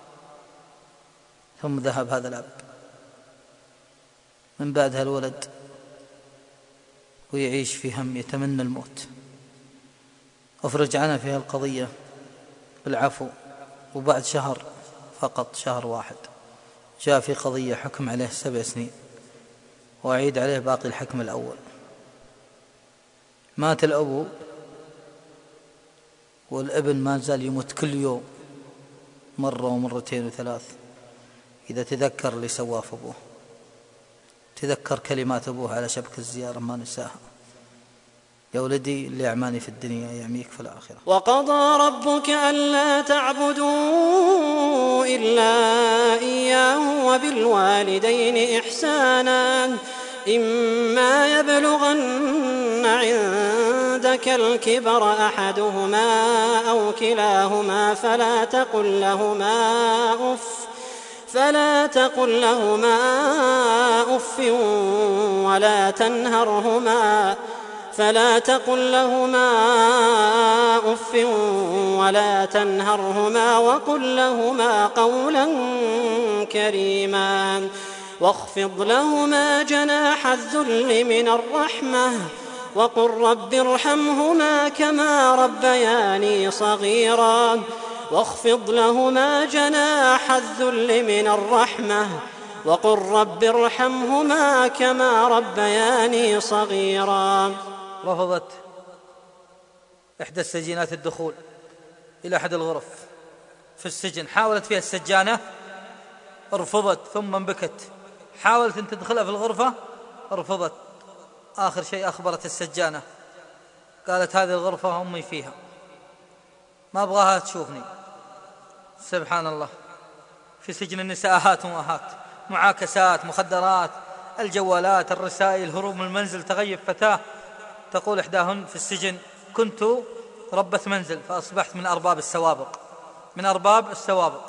H: ثم ذهب هذا الأب. من بعدها الولد ويعيش في هم، يتمنى الموت. أفرج عنه في القضية بالعفو، وبعد شهر فقط، شهر واحد، جاء في قضية حكم عليه سبع سنين وأعيد عليه باقي الحكم الأول. مات الأبو والابن ما زال يموت كل يوم مرة ومرتين وثلاث. إذا تذكر اللي سواه في أبوه، تذكر كلمات أبوه على شبكة الزيارة ما نساها، يا ولدي اللي أعماني في الدنيا يعميك في الآخرة.
I: وقضى ربك ألا تعبدوا إلا إياه وبالوالدين إحسانا إما يبلغن عندك الكبر أحدهما أو كلاهما فلا تقل لهما أف فلا تقل لهما أف ولا تنهرهما فلا تقل لهما أف ولا تنهرهما وقل لهما قولا كريما واخفض لهما جناح الذل من الرحمة وقل رب ارحمهما كما ربياني صغيرا واخفض لهما جناح الذل من الرحمة وقل رب ارحمهما كما ربياني صغيرا.
H: رفضت إحدى السجينات الدخول إلى أحد الغرف في السجن، حاولت فيها السجانة رفضت، ثم انبكت، حاولت أن تدخلها في الغرفة رفضت. آخر شيء أخبرت السجانة، قالت هذه الغرفة أمي فيها، ما أبغاها تشوفني. سبحان الله، في سجن النساء آهات وآهات، معاكسات، مخدرات، الجوالات، الرسائل، هروب من المنزل، تغيب فتاة. تقول إحداهن في السجن كنت ربة منزل فأصبحت من أرباب السوابق، من أرباب السوابق.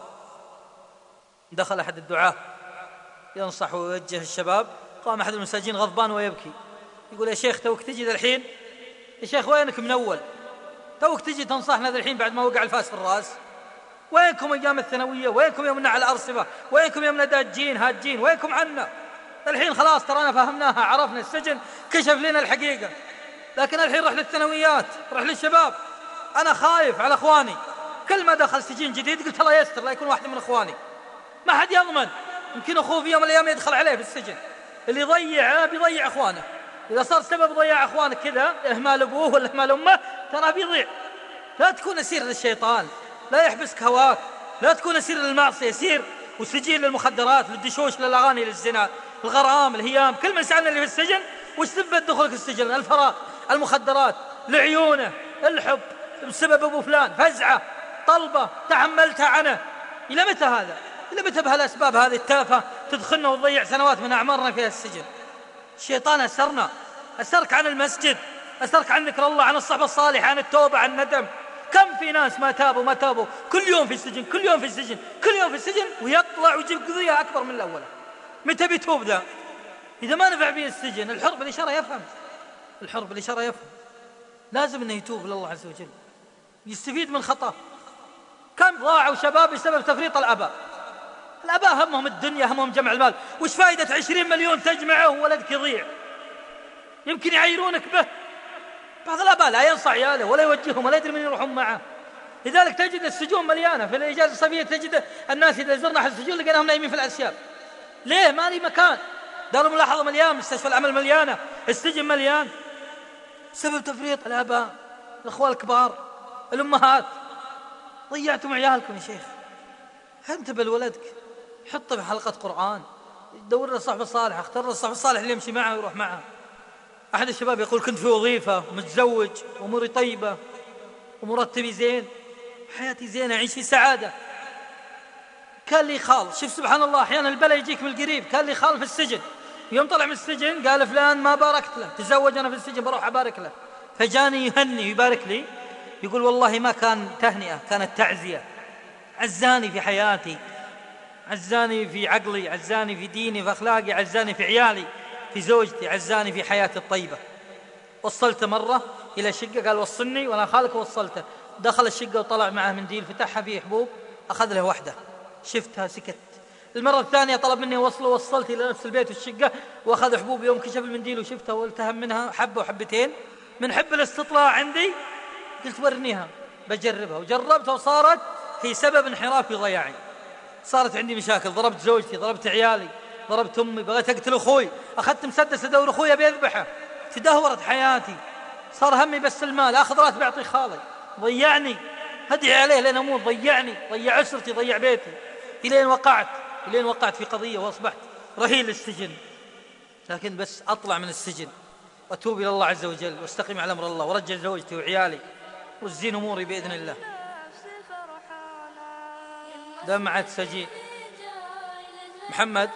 H: دخل أحد الدعاة ينصح ويوجه الشباب، قام أحد المساجين غضبان ويبكي، يقول يا شيخ توك تجي ذا الحين؟ يا شيخ وينك من أول؟ توك تجي تنصحنا ذا الحين بعد ما وقع الفاس في الرأس؟ وينكم أيام الثانوية؟ وينكم يومنا على الأرصفة؟ وينكم يومنا داجين هاجين؟ وينكم عنا؟ الحين خلاص ترانا فهمناها، عرفنا السجن كشف لنا الحقيقة، لكن الحين رح للثانويات، رح للشباب. أنا خايف على أخواني، كل ما دخل سجين جديد قلت الله يستر لا يكون واحد من أخواني، ما حد يضمن يمكن أخوه في يوم من الأيام يدخل عليه في السجن. اللي يضيع بيضيع أخوانه. إذا صار سبب ضياع أخوانك كذا، إهمال أبوه ولا إهمال أمه، ترى بيضيع. لا تكون أسير للشيطان، لا يحبسك هواك، لا تكون أسير للمعصية، سير وسجين للمخدرات، للدشوش، للأغاني، للزنا، الغرام، الهيام. كل من سألنا اللي في السجن وش سبب دخولك السجن؟ الفراغ، المخدرات، لعيونه، الحب بسبب أبو فلان، فزعة، طلبة تحملتها عنه. إلى متى هذا؟ إلى متى بهالأسباب هذه التافهة تدخلنا وتضيع سنوات من أعمارنا فيها السجن؟ الشيطان أسرنا، أسرك عن المسجد، أسرك عن ذكر الله، عن الصحبة الصالحة، عن التوبة، عن الندم. كم في ناس ما تابوا ما تابوا كل يوم في السجن، كل يوم في السجن، كل يوم في السجن، ويطلع ويجيب قضية أكبر من الأولى. متى بيتوب ذا؟ إذا ما نفع به السجن. الحر بالإشارة يفهم، الحر بالإشارة يفهم. لازم أنه يتوب لله عز وجل، يستفيد من خطأ. كم ضاعوا شباب بسبب تفريط الآباء. الآباء همهم الدنيا، همهم جمع المال. وش فائدة عشرين مليون تجمعه وولدك يضيع؟ يمكن يعيرونك به. بعض الآباء لا ينصح عياله ولا يوجههم ولا يدري من يروحون معه. لذلك تجد السجون مليانة. في الإجازة الصيفية تجد الناس إذا زرنا أحد السجون لقيناهم نايمين في الأسياب. ليه؟ ما لي مكان. دار الملاحظة مليان، مستشفى العمل مليانة، السجن مليان. سبب تفريط الآباء، الأخوة الكبار، الأمهات. ضيعتم عيالكم يا شيخ. انتبه لولدك، حطه في حلقة قرآن، دور له صحبة صالحة، اختار له الصحبة الصالح اللي يمشي معه ويروح معه. أحد الشباب يقول كنت في وظيفة، متزوج، أموري طيبة ومرتبي زين، حياتي زينة، أعيش في سعادة. كان لي خال، شوف سبحان الله، أحيانا البلاء يجيك من القريب. كان لي خال في السجن، يوم طلع من السجن قال فلان ما باركت له، تزوج أنا في السجن بروح أبارك له. فجاني يهني ويبارك لي، يقول والله ما كان تهنئة، كانت تعزية. عزاني في حياتي، عزاني في عقلي، عزاني في ديني، في أخلاقي، عزاني في عيالي، في زوجتي، عزاني في حياتي الطيبة. وصلته مرة إلى شقة، قال وصلني وأنا خالك، وصلته. دخل الشقة وطلع معه منديل، فتحها فيه حبوب، أخذ له واحدة، شفتها سكت. المرة الثانية طلب مني وصله، وصلت إلى نفس البيت والشقة وأخذ حبوب. يوم كشف المنديل وشفتها والتهم منها حبة وحبتين. من حب الاستطلاع عندي قلت ورنيها بجربها، وجربتها وصارت هي سبب انحرافي وضياعي. صارت عندي مشاكل، ضربت زوجتي، ضربت عيالي، ضربت أمي، بغيت أقتل أخوي، أخذت مسدس أدور أخويا بيذبحه. تدهورت حياتي، صار همي بس المال، أخذ راتب أعطي خالي، ضيعني، هدعي عليه لين أموت، ضيعني، ضيع أسرتي، ضيع بيتي، إلين وقعت إلين وقعت في قضية وأصبحت رهين للسجن. لكن بس أطلع من السجن وأتوب إلى الله عز وجل واستقيم على أمر الله ورجع زوجتي وعيالي والزين أموري بإذن الله. دمعة سجين. محمد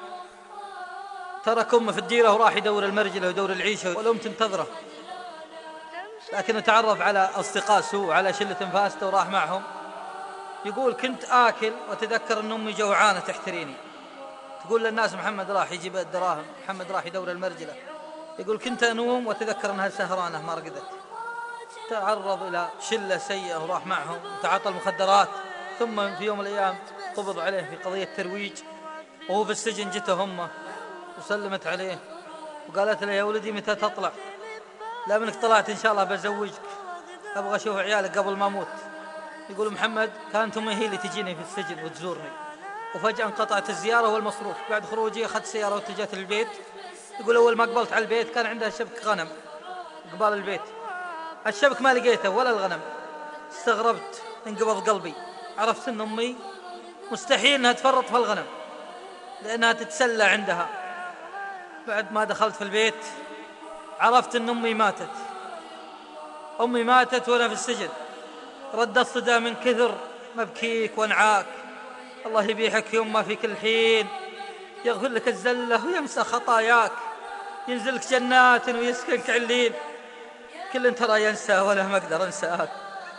H: ترك أمه في الديرة وراح يدور المرجلة ويدور العيشة، والأم تنتظره، لكنه تعرف على أصدقاء سوء، على شلة فاسدة وراح معهم. يقول كنت آكل وتذكر أن أمي جوعانة تحتريني. تقول للناس محمد راح يجيب الدراهم، محمد راح يدور المرجلة. يقول كنت أنوم وتذكر أنها سهرانة ما رقدت. تعرض إلى شلة سيئة وراح معهم وتعاطى المخدرات. ثم في يوم من الأيام قبض عليه في قضية ترويج، وهو في السجن جته أمه وسلمت عليه وقالت له يا ولدي متى تطلع؟ لا منك طلعت إن شاء الله بزوجك، أبغى أشوف عيالك قبل ما أموت. يقول محمد كانت أمي هي اللي تجيني في السجن وتزورني، وفجأة انقطعت الزيارة والمصروف. بعد خروجي أخذت سيارة واتجهت للبيت. يقول أول ما قبلت على البيت كان عندها شبك غنم قبال البيت، الشبك ما لقيته ولا الغنم. استغربت، انقبض قلبي، عرفت أن أمي مستحيل أنها تفرط في الغنم لأنها تتسلى عندها. بعد ما دخلت في البيت عرفت أن أمي ماتت. أمي ماتت وأنا في السجن. ردت صدى من كثر مبكيك وانعاك. الله يبيحك يما في كل حين، يغفر لك الزلة ويمسى خطاياك، ينزلك جنات ويسكنك علين. كل ترى ينسى ولا ما أقدر أنساك،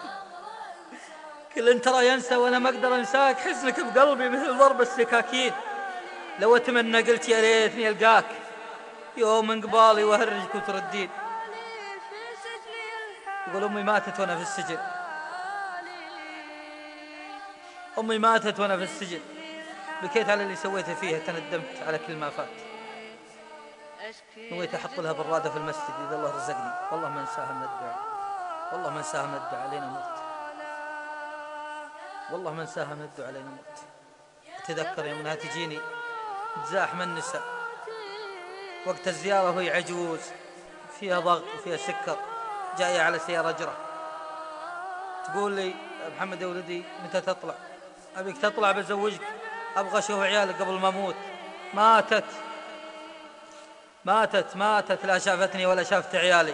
H: كل ترى ينسى ولا ما أقدر أنساك. حزنك بقلبي مثل ضرب السكاكين، لو أتمنى قلت يا ريتني ألقاك يوم من قبالي وأهرجك وتردين. يقول أمي ماتت وأنا في السجن، أمي ماتت وأنا في السجن، بكيت على اللي سويته فيها، تندمت على كل ما فات. نويت أحط لها برادة في المسجد إذا الله رزقني. والله ما انساها من الدعاء، والله ما انساها من الدعاء لين أموت، والله ما انساها من الدعاء لين أموت. أتذكر يوم أنها تجيني تزاحم النساء وقت الزيارة وهي عجوز فيها ضغط وفيها سكر، جاية على سيارة أجرة، تقول لي محمد يا ولدي متى تطلع؟ أبيك تطلع بزوجك، أبغى أشوف عيالك قبل ما أموت. ماتت ماتت ماتت لا شافتني ولا شافت عيالي.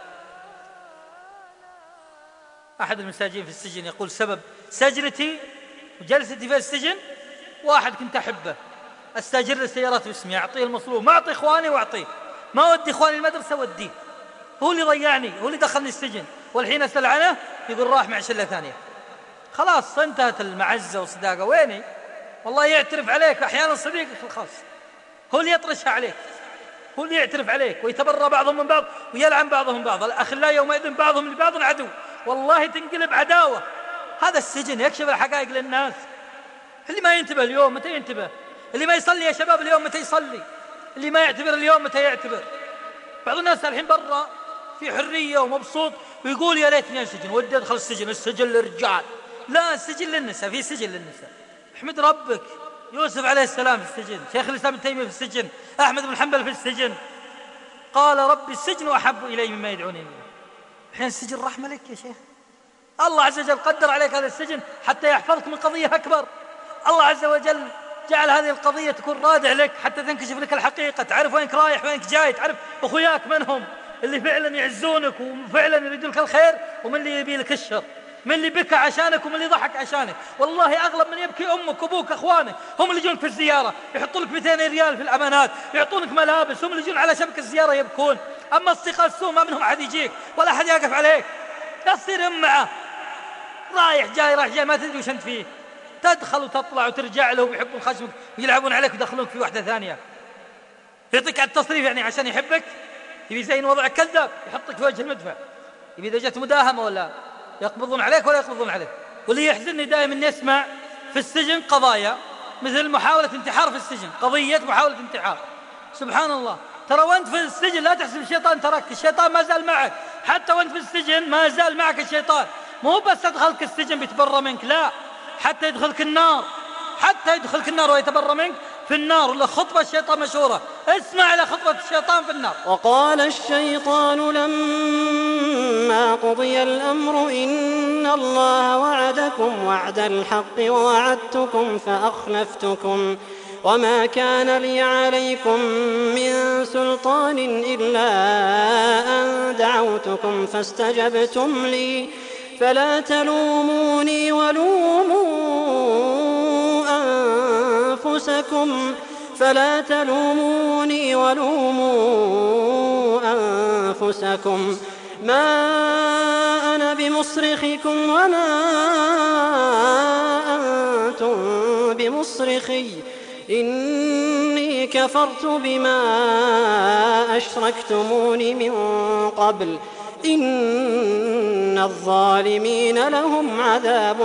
H: أحد المساجين في السجن يقول سبب سجنتي وجلستي في السجن واحد كنت أحبه، أستأجر له سيارات باسمي، أعطيه المصروف، ما أعطي إخواني وأعطيه، ما ودي إخواني المدرسة وديه، هو اللي ضيعني، هو اللي دخلني السجن، والحين أسأل عنه يقول راح مع شلة ثانية. خلاص انتهت المعزة والصداقة. ويني؟ والله يعترف عليك أحيانا صديقك الخاص، هو اللي يطرشها عليك، هو اللي يعترف عليك، ويتبرى بعضهم من بعض ويلعن بعضهم بعض. الأخلاء يومئذ بعضهم لبعض عدو، والله تنقلب عداوة. هذا السجن يكشف الحقائق للناس. اللي ما ينتبه اليوم متى ينتبه؟ اللي ما يصلي يا شباب اليوم متى يصلي؟ اللي ما يعتبر اليوم متى يعتبر؟ بعض الناس الحين برا في حرية ومبسوط ويقول يا ليتني انسجن، ودي ادخل السجن، السجن للرجال. لا، السجن للنساء، في سجن للنساء. احمد ربك، يوسف عليه السلام في السجن، شيخ الإسلام ابن تيمية في السجن، أحمد بن حنبل في السجن، قال ربي السجن أحب إلي مما يدعونني إليه. الحين السجن رحمة لك يا شيخ، الله عز وجل قدر عليك هذا السجن حتى يحفظك من قضية أكبر. الله عز وجل جعل هذه القضية تكون رادع لك حتى تنكشف لك الحقيقة، تعرف وينك رايح وينك جاي، تعرف أخوياك منهم اللي فعلا يعزونك وفعلا يريدون لك الخير، ومن اللي يبي لك الشر، من اللي بكى عشانك ومن اللي ضحك عشانك. والله أغلب من يبكي أمك وأبوك أخوانك، هم اللي يجونك في الزيارة يحطوا لك مئتين ريال في الأمانات، يعطونك ملابس، هم اللي يجون على شبكة الزيارة يبكون. أما أصدقاء السوء ما منهم أحد يجيك ولا أحد يقف عليك، لا تصير معه رايح جاي رايح جاي ما تدري وش أنت فيه، تدخل وتطلع وترجع له ويحبون خشمك ويلعبون عليك ويدخلونك في واحدة ثانية. يعطيك على التصريف يعني عشان يحبك، يبي يزين وضعك كذاب، يحطك في وجه المدفع، يبي إذا جت مداهمة ولا يقبضون عليك ولا يقبضون عليك. واللي يحزنني دائما نسمع في السجن قضايا مثل محاولة انتحار في السجن، قضية محاولة انتحار. سبحان الله، ترى وانت في السجن لا تحسب الشيطان ترك، الشيطان ما زال معك، حتى وانت في السجن ما زال معك الشيطان. مو بس أدخلك السجن بيتبرى منك، لا، حتى يدخلك النار، حتى يدخلك النار ويتبرى منك في النار. ولا خطبة الشيطان مشهورة، اسمع إلى خطبة الشيطان في النار.
I: وقال الشيطان لما قضي الأمر إن الله وعدكم وعد الحق ووعدتكم فأخلفتكم وما كان لي عليكم من سلطان إلا أن دعوتكم فاستجبتم لي فلا تلوموني ولوموا أنفسكم فلا تلوموني ولوموا أنفسكم ما أنا بمصرخكم وما أنتم بمصرخي إني كفرت بما أشركتمون من قبل إن الظالمين لهم عذاب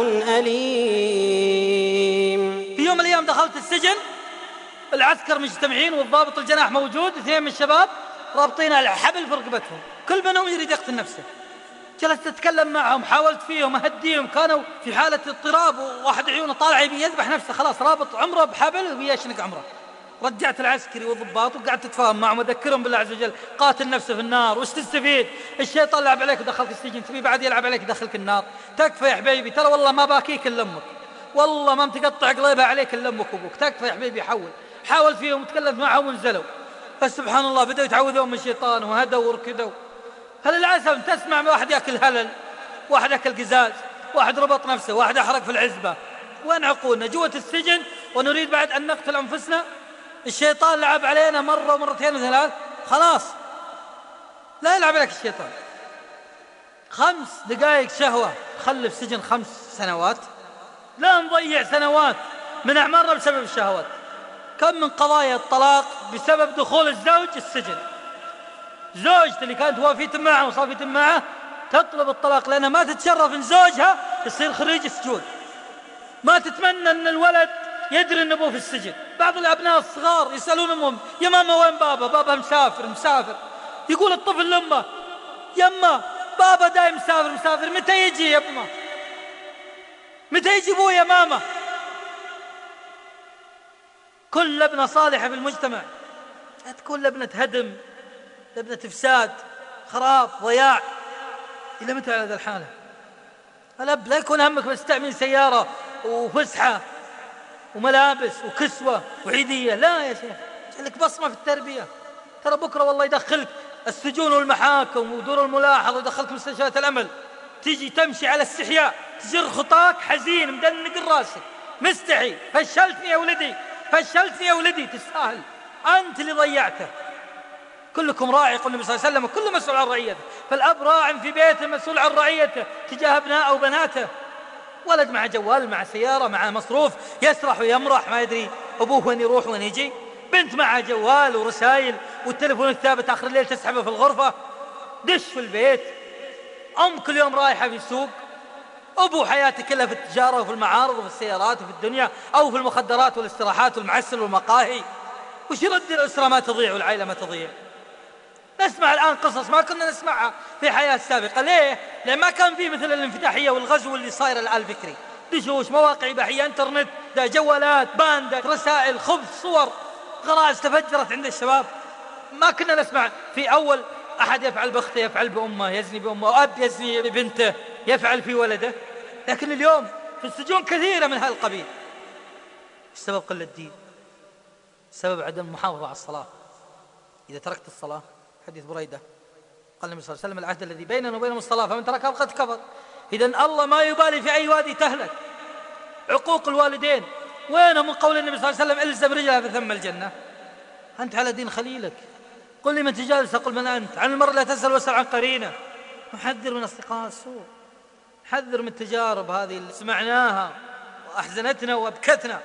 I: أليم.
H: في يوم من الأيام دخلت السجن، العسكر مجتمعين والضابط الجناح موجود، اثنين من الشباب رابطين على حبل في رقبتهم، كل منهم يريد يقتل نفسه. جلست أتكلم معهم، حاولت فيهم أهديهم، كانوا في حالة اضطراب، وواحد عيونه طالع يبي يذبح نفسه، خلاص رابط عمره بحبل ويشنق عمره. رجعت العسكري والضباط وقعدت أتفاهم معهم وأذكرهم بالله عز وجل، قاتل نفسه في النار وش تستفيد؟ الشيطان لعب عليك ودخلك السجن، تبي بعد يلعب عليك يدخلك النار؟ تكفى يا حبيبي، ترى والله ما باكيك إلا أمك، والله ما متقطع قليبها عليك إلا أمك وأبوك، تكفى يا حبيبي. حول حاول فيهم وتكلمت معهم ونزلوا، بس سبحان الله بدأوا يتعوذون من الشيطان وهدوا وركدوا. هل العسل تسمع واحد يأكل هلل، واحد أكل قزاز، واحد ربط نفسه، واحد أحرق في العزبة. وين عقولنا؟ جوة السجن ونريد بعد أن نقتل أنفسنا؟ الشيطان لعب علينا مرة ومرتين وثلاث، خلاص لا يلعب عليك الشيطان. خمس دقائق شهوة خلف سجن خمس سنوات، لا نضيع سنوات من أعمارنا بسبب الشهوات. كم من قضايا الطلاق بسبب دخول الزوج السجن، زوجته اللي كانت وافية معه وصافية معه تطلب الطلاق لأنها ما تتشرف إن زوجها يصير خريج السجون، ما تتمنى أن الولد يدري أن أبوه في السجن. بعض الأبناء الصغار يسألون أمهم يا ماما وين بابا؟ بابا مسافر مسافر. يقول الطفل لأمه يما بابا دايم مسافر مسافر، متى يجي يا أمه؟ متى يجي أبوه يا ماما؟ كل لبنة صالحة في المجتمع، لا تكون لبنة هدم، لبنة إفساد، خراب، ضياع. إلى متى على هذا الحالة؟ الأب لا يكون همك بس تأمين سيارة وفسحة وملابس وكسوة وعيدية، لا يا شيخ، لك بصمة في التربية. ترى بكرة والله يدخلك السجون والمحاكم ودور الملاحظة ويدخلك مستشفيات الأمل، تيجي تمشي على استحياء، تجر خطاك حزين مدنق راسك مستحي، فشلتني يا ولدي، فشلتني يا ولدي، تستاهل، أنت اللي ضيعته. كلكم راعي يقول النبي صلى الله عليه وسلم، وكل مسؤول عن رعيته، فالأب راع في بيته مسؤول عن رعيته تجاه أبنائه وبناته. ولد مع جوال، مع سيارة، مع مصروف، يسرح ويمرح ما يدري أبوه وين يروح وين يجي. بنت مع جوال ورسائل والتلفون الثابت آخر الليل تسحبه في الغرفة، دش في البيت. أم كل يوم رايحة في السوق، أبو حياتي كلها في التجارة وفي المعارض وفي السيارات وفي الدنيا، أو في المخدرات والاستراحات والمعسل والمقاهي. وش يرد الأسرة ما تضيع والعائلة ما تضيع؟ نسمع الآن قصص ما كنا نسمعها في حياة سابقة. ليه؟ لأن ما كان فيه مثل الانفتاحية والغزو اللي صاير الآن الفكري، دشوش، مواقع إباحية، انترنت، ده جوالات، باندة، رسائل، خبث، صور، غرائز تفجرت عند الشباب. ما كنا نسمع في أول أحد يفعل بأخته، يفعل بأمه، يزني بأمه، وأب يزني ببنته، يفعل في ولده. لكن اليوم في السجون كثيرة من هذا القبيل. السبب قلة الدين، السبب عدم المحافظة على الصلاة. إذا تركت الصلاة، حديث بريدة قال النبي صلى الله عليه وسلم: العهد الذي بيننا وبينهم الصلاة فمن تركها فقد كفر. إذن الله ما يبالي في أي وادي تهلك. عقوق الوالدين وين من قول النبي صلى الله عليه وسلم: الزم رجلها فثم الجنة؟ أنت على دين خليلك. قل لي من تجالس، أقول من أنت. عن المرء لا تسأل واسأل عن قرينه. نحذر من أصدقاء السوء، نحذر من التجارب هذه اللي سمعناها وأحزنتنا وأبكتنا.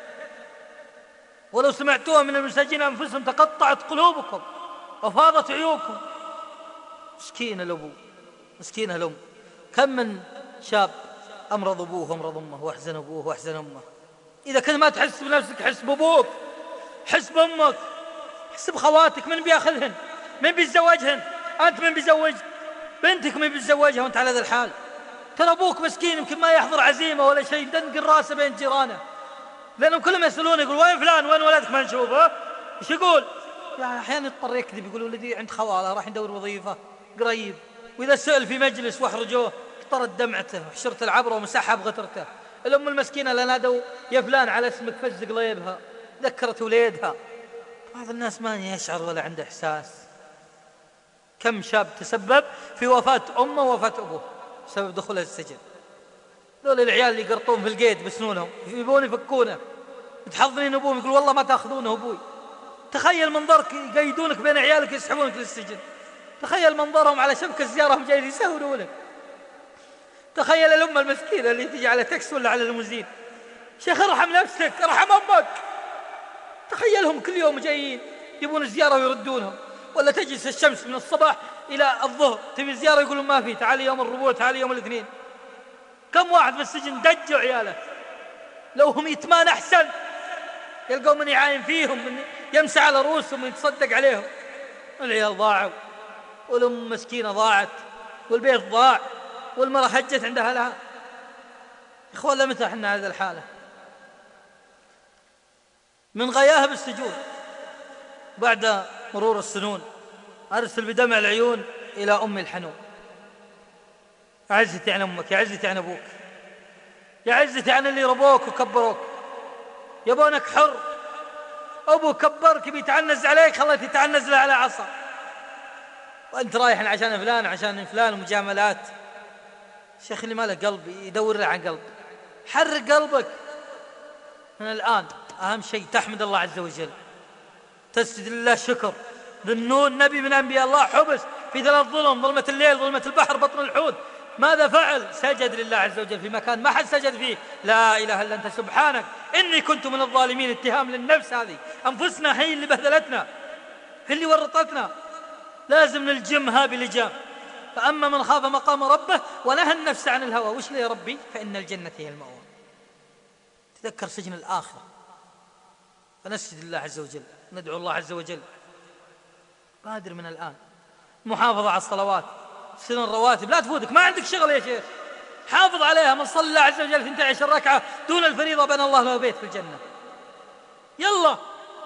H: ولو سمعتوها من المساجين أنفسهم تقطعت قلوبكم وفاضت عيوبكم. مسكين الأبو، مسكين الأم. كم من شاب أمرض أبوه وأمرض أمه، وأحزن أبوه وأحزن أمه. إذا كنت ما تحس بنفسك، حس بأبوك، حس بأمك، حس بخواتك. من بياخذهن؟ من بيتزوجهن؟ أنت من بيزوج بنتك؟ من بيتزوجها وأنت على هذا الحال؟ ترى أبوك مسكين يمكن ما يحضر عزيمة ولا شيء، دنق الراسة بين جيرانه، لأنهم كلهم يسألون، يقول: وين فلان؟ وين ولدك؟ ما نشوفه. إيش يقول؟ يعني أحيانا يضطر يكذب، يقول: ولدي عند خواله راح يدور وظيفة قريب. وإذا سأل في مجلس واحرجوه اخترت دمعته وحشرت العبرة ومسحها بغترته. الأم المسكينة لا نادوا: يا فلان على اسمك، فز قليبها، ذكرت وليدها. بعض الناس ما يشعر ولا عنده إحساس. كم شاب تسبب في وفاة أمه ووفاة أبوه بسبب دخوله السجن. دول العيال اللي يقرطون في القيد بسنونهم، يبون يفكونه، متحضنين أبوهم، يقول: والله ما تأخذونه أبوي. تخيل منظرك يقيدونك بين عيالك يسحبونك للسجن. تخيل منظرهم على شبكة الزيارة هم جايين يسهروا لك. تخيل الأمة المسكينة اللي تجي على تاكس ولا على الموزين. شيخ ارحم نفسك، ارحم أمك. تخيلهم كل يوم جايين يبون الزيارة ويردونهم. ولا تجلس الشمس من الصباح إلى الظهر تبي زيارة يقولون ما في، تعالي يوم الربوع، تعالي يوم الاثنين. كم واحد في السجن دجوا عياله، لو هم يتمان أحسن، يلقوا من يعاين فيهم، من يمسح على رؤوسهم ويتصدق عليهم. العيال ضاعوا، والأم مسكينة ضاعت، والبيت ضاع، والمرأة هجت عند أهلها. إخوان لمتى احنا هذه الحالة؟ من غياهب السجون بعد مرور السنون أرسل بدمع العيون إلى أم الحنون: يا عزتي عن أمك، يا عزتي عن أبوك، يا عزتي عن اللي ربوك وكبروك، يبونك حر. أبو كبرك بيتعنز عليك، خليك تتعنز له على عصا، وأنت رايح عشان فلان عشان فلان ومجاملات. الشيخ اللي ما له قلب يدور له عن قلب. حرك قلبك من الآن. أهم شيء تحمد الله عز وجل، تسجد لله شكر. ذنون نبي من أنبياء الله حبس في ثلاث ظلم: ظلمة الليل، ظلمة البحر، بطن الحوت. ماذا فعل؟ سجد لله عز وجل في مكان ما حد سجد فيه. لا إله إلا أنت سبحانك إني كنت من الظالمين. اتهام للنفس، هذه أنفسنا هي اللي بهدلتنا، هي اللي ورطتنا. لازم نلجمها بلجام. فأما من خاف مقام ربه ونهى النفس عن الهوى، وش لي يا ربي؟ فإن الجنة هي المأوى. تذكر سجن الآخرة. فنسجد الله عز وجل، ندعو الله عز وجل. بادر من الآن. محافظة على الصلوات، سنن الرواتب لا تفوتك. ما عندك شغل يا شيخ، حافظ عليها. من صلى الله عز وجل اثنتي عشرة ركعة دون الفريضة بنى الله له بيت في الجنة. يلا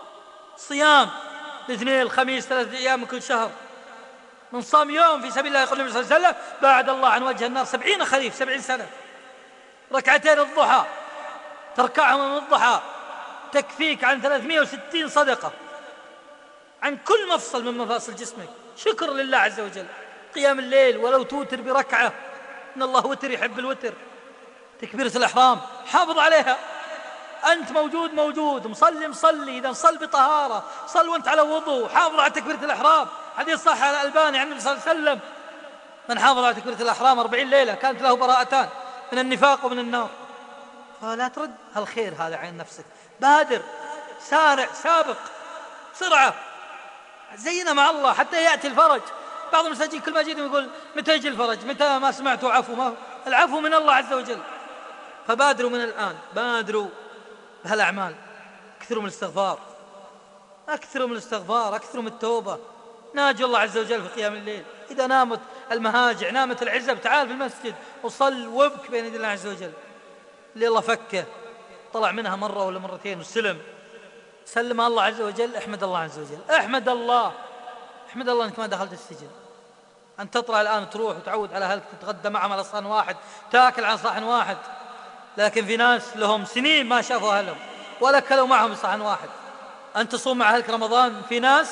H: صيام الاثنين الخميس ثلاثة أيام من كل شهر. من صام يوم في سبيل الله يقول النبي صلى الله عليه وسلم بعد الله عن وجه النار سبعين خريف، سبعين سنة. ركعتين الضحى تركعهم من الضحى تكفيك عن ثلاثمائة وستين صدقة عن كل مفصل من مفاصل جسمك، شكر لله عز وجل. قيام الليل ولو توتر بركعة، إن الله وتر يحب الوتر. تكبيرة الإحرام حافظ عليها، أنت موجود موجود، مصلي مصلي، إذا صل بطهارة، صل وأنت على وضوء، حافظ على تكبيرة الإحرام. حديث صح على الألباني عن النبي صلى الله عليه وسلم من حافظ على تكبيرة الإحرام أربعين ليلة كانت له براءتان من النفاق ومن النار. فلا ترد هالخير هذا عين نفسك، بادر سارع سابق بسرعة، زينا مع الله حتى يأتي الفرج. بعض المساجين كل ما جيتم يقول متى يجي الفرج، متى ما سمعتوا عفو، ما العفو من الله عز وجل. فبادروا من الآن، بادروا بهالأعمال، أكثروا من الاستغفار، أكثروا من الاستغفار، أكثروا من التوبة. ناجي الله عز وجل في قيام الليل. إذا نامت المهاجع نامت العزب تعال في المسجد وصل وابك بين يدي الله عز وجل. اللي الله فكه طلع منها مرة ولا مرتين وسلم، سلم الله عز وجل، احمد الله عز وجل، احمد الله، احمد الله انك ما دخلت السجن. أن تطلع الآن تروح وتعود على أهلك، تتغدى معهم على صحن واحد، تاكل على صحن واحد. لكن في ناس لهم سنين ما شافوا أهلهم ولا كلوا معهم صحن واحد. أن تصوم مع أهلك رمضان، في ناس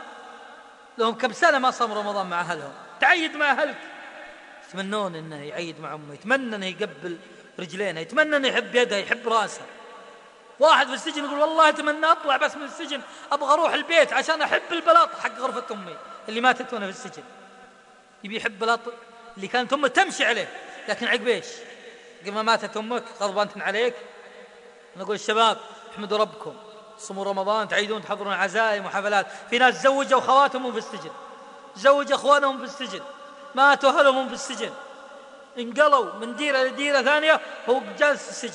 H: لهم كم سنة ما صاموا رمضان مع أهلهم. تعيد مع أهلك، يتمنون أنه يعيد مع أمه، يتمنى أنه يقبل رجلينه، يتمنى أنه يحب يدها، يحب راسها. واحد في السجن يقول والله أتمنى أطلع بس من السجن، أبغى أروح البيت عشان أحب البلاط حق غرفة أمي اللي ماتت وأنا في السجن. يبي يحب بلاط اللي كانت أمه تمشي عليه، لكن عقب إيش؟ قبل ما ماتت أمك غضبانة عليك. نقول الشباب احمدوا ربكم، صوموا رمضان، تعيدون، تحضرون عزائم وحفلات. في ناس زوجوا خواتهم في السجن، زوج أخوانهم في السجن، ماتوا أهلهم في السجن، انقلوا من ديرة لديرة ثانية، هو جالس في السجن.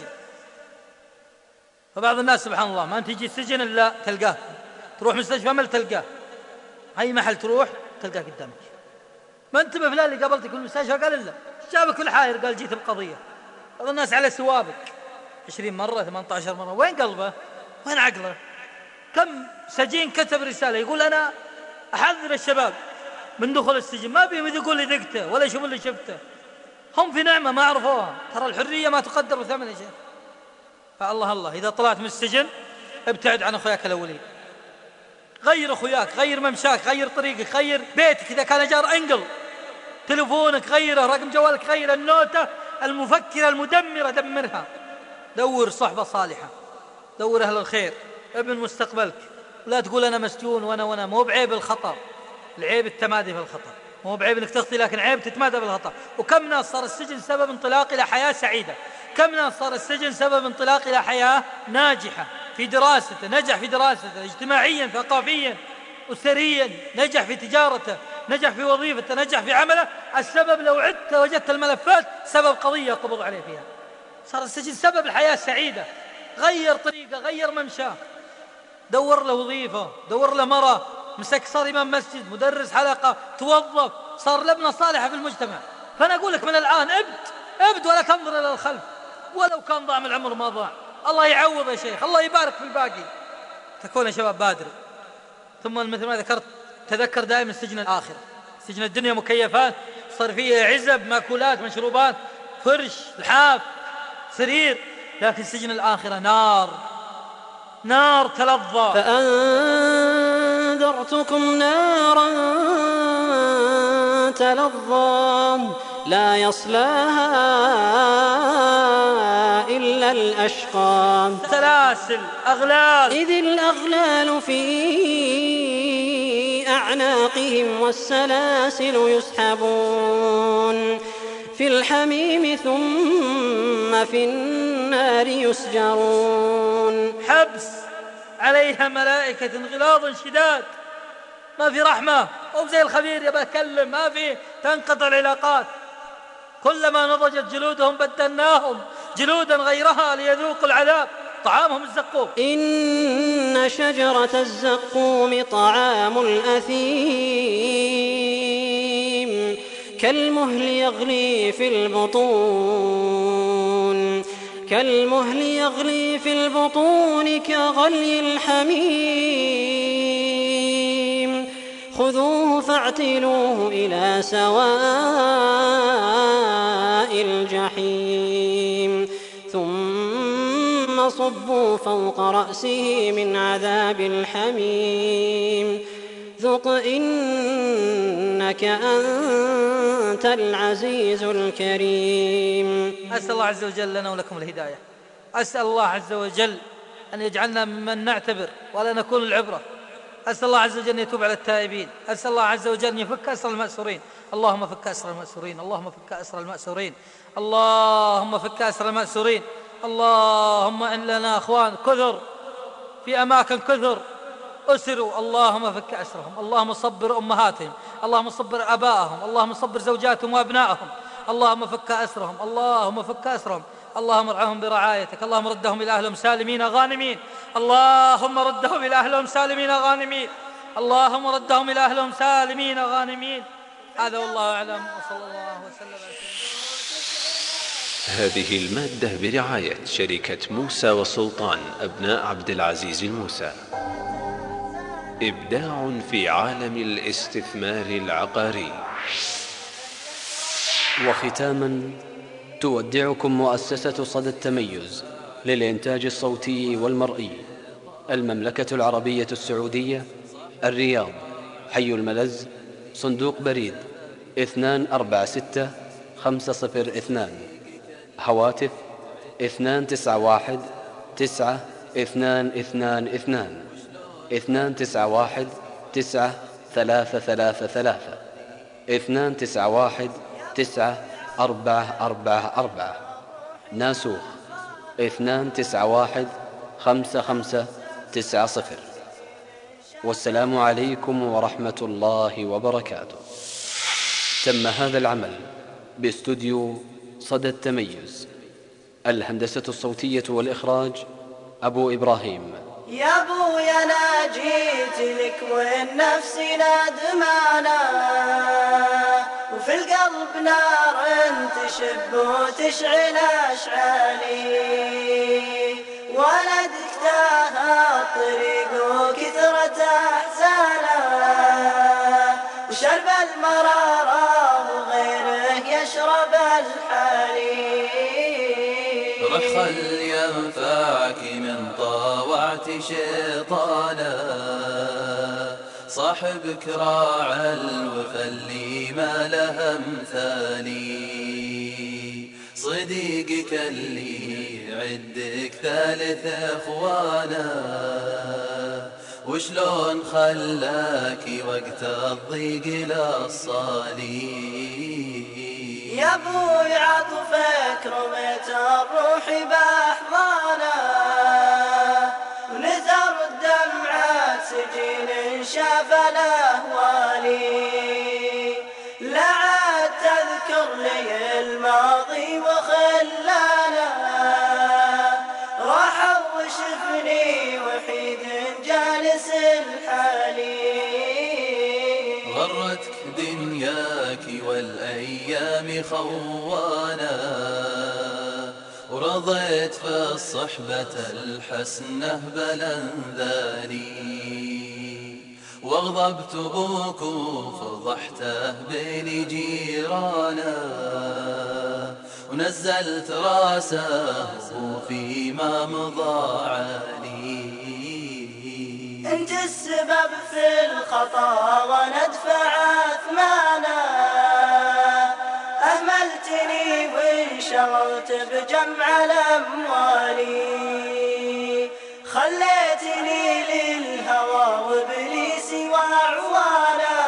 H: فبعض الناس سبحان الله ما تجي السجن إلا تلقاه، تروح مستشفى ما تلقاه، أي محل تروح تلقاه قدامك. ما انتبه فلان اللي قابلتك في المستشفى قال إلا جابك في الحائر قال جيت بقضية. بعض الناس على سوابك عشرين مرة ثمانية عشر مرة، وين قلبه؟ وين عقله؟ كم سجين كتب رسالة يقول أنا أحذر الشباب من دخول السجن، ما بيهم يقول لي ذقته ولا يشوفون اللي شفته، هم في نعمة ما عرفوها. ترى الحرية ما تقدر بثمن يا شيخ. فالله الله إذا طلعت من السجن ابتعد عن أخوياك الأولين، غير أخوياك، غير ممشاك، غير طريقك، غير بيتك، إذا كان جار انقل تلفونك غيره، رقم جوالك غير، النوتة المفكرة المدمرة دمرها. دور صحبة صالحة، دور أهل الخير، ابن مستقبلك. ولا تقول أنا مسجون وأنا وأنا مو بعيب الخطأ، العيب التمادي في الخطأ، مو بعيب انك تخطي لكن عيب تتمادى في الخطأ. وكم ناس صار السجن سبب انطلاق إلى حياة سعيدة، كم ناس صار السجن سبب انطلاق إلى حياة ناجحة في دراسته، نجح في دراسته اجتماعيا ثقافيا أسريا، نجح في تجارته، نجح في وظيفته، نجح في عمله. السبب لو عدت وجدت الملفات سبب قضية قبض عليه فيها. صار السجن سبب الحياة السعيدة، غير طريقه، غير ممشاه، دور له وظيفة، دور له مرة، مسك صار إمام مسجد، مدرس حلقة، توظف، صار لبنة صالحة في المجتمع. فأنا أقول لك من الآن ابد ابد ولا تنظر إلى الخلف، ولو كان ضاع من العمر ما ضاع، الله يعوض يا شيخ، الله يبارك في الباقي. تكون يا شباب بادر. ثم مثل ما ذكرت تذكر دائما سجن الآخرة. سجن الدنيا مكيفات، صار فيه عزب، مأكولات، مشروبات، فرش، لحاف، سرير، لكن سجن الآخرة نار، نار تلظى.
I: فأنذرتكم نارا تلظى لا يصلاها إلا الأشقى.
H: سلاسل أغلال،
I: إذ الأغلال في أعناقهم والسلاسل يسحبون في الحميم ثم في النار يسجرون.
H: حبس عليها ملائكة غلاظ شداد، ما في رحمة، أو زي الخبير يبقى أتكلم، ما في، تنقطع العلاقات. كلما نضجت جلودهم بدلناهم جلودا غيرها ليذوقوا العذاب. طعامهم الزقوم.
I: إن شجرة الزقوم طعام الأثيم كالمهل يغلي في البطون كالمهل يغلي في البطون كغلي الحميم خذوه فاعتلوه إلى سواء الجحيم ثم صبوا فوق رأسه من عذاب الحميم ذق إنك أنت العزيز الكريم.
H: أسأل الله عز وجل لنا ولكم الهداية. أسأل الله عز وجل أن يجعلنا ممن نعتبر ولا نكون العبرة. أسأل الله عز وجل أن يتوب على التائبين. أسأل الله عز وجل أن يفك أسر المأسورين. اللهم فك أسر المأسورين، اللهم فك أسر المأسورين، اللهم فك أسر المأسورين. اللهم إن لنا أخوان كثر في أماكن كثر أسروا، اللهم فك أسرهم، اللهم صبر أمهاتهم، اللهم صبر أبائهم، اللهم صبر زوجاتهم وأبنائهم، اللهم فك أسرهم، اللهم فك أسرهم، اللهم ارعاهم برعايتك، اللهم ردهم إلى أهلهم سالمين غانمين، اللهم ردهم إلى أهلهم سالمين غانمين، اللهم ردهم إلى أهلهم سالمين غانمين. هذا والله أعلم، وصلى الله وسلم على
L: هذه المادة برعاية شركة موسى وسلطان أبناء عبد العزيز الموسى. إبداع في عالم الاستثمار العقاري.
M: وختاما تودعكم مؤسسة صدى التميز للإنتاج الصوتي والمرئي، المملكة العربية السعودية، الرياض، حي الملز، صندوق بريد اثنان أربعة ستة خمسة صفر اثنان، هواتف اثنان تسعة واحد تسعة اثنان اثنان اثنان، اثنان تسعة واحد تسعة ثلاثة ثلاثة ثلاثة، اثنان تسعة واحد تسعة أربعة أربعة أربعة، ناسوخ اثنان تسعة واحد خمسة خمسة تسعة صفر. والسلام عليكم ورحمة الله وبركاته. تم هذا العمل باستوديو صدى التميز. الهندسة الصوتية والإخراج أبو إبراهيم.
K: يا ابويا انا جيت لك والنفس ندمانة، وفي القلب نار تشب وتشعل اشعالي، ولدك تاه الطريق وكثرة احزانه، وشرب المرارة وغيره يشرب الحليب.
J: روح خل ينفعك من طاوعت شيطانا، صاحبك راعى الوفا اللي ما له امثالي، صديقك اللي يعدك ثالث اخوانا، وشلون خلاك وقت الضيق للصالي.
K: يا ابوي عطفك رميت الروح باحضانه، ونثر الدمعات سجين شاف الاهوالي، لا عاد تذكر لي الماضي وخلانه، راح وشفني وحيد جالس الحالي.
J: غرتك دنياك والأيام خوانا، ورضيت في الصحبة الحسنة بلنذاني، واغضبت ابوك وفضحته بين جيرانا، ونزلت راسه فيما مضى علي.
K: انت السبب في الخطا وندفع اثمانا، اهملتني وانشغلت بجمع الاموال، خليتني للهوى وابليسي واعوانا،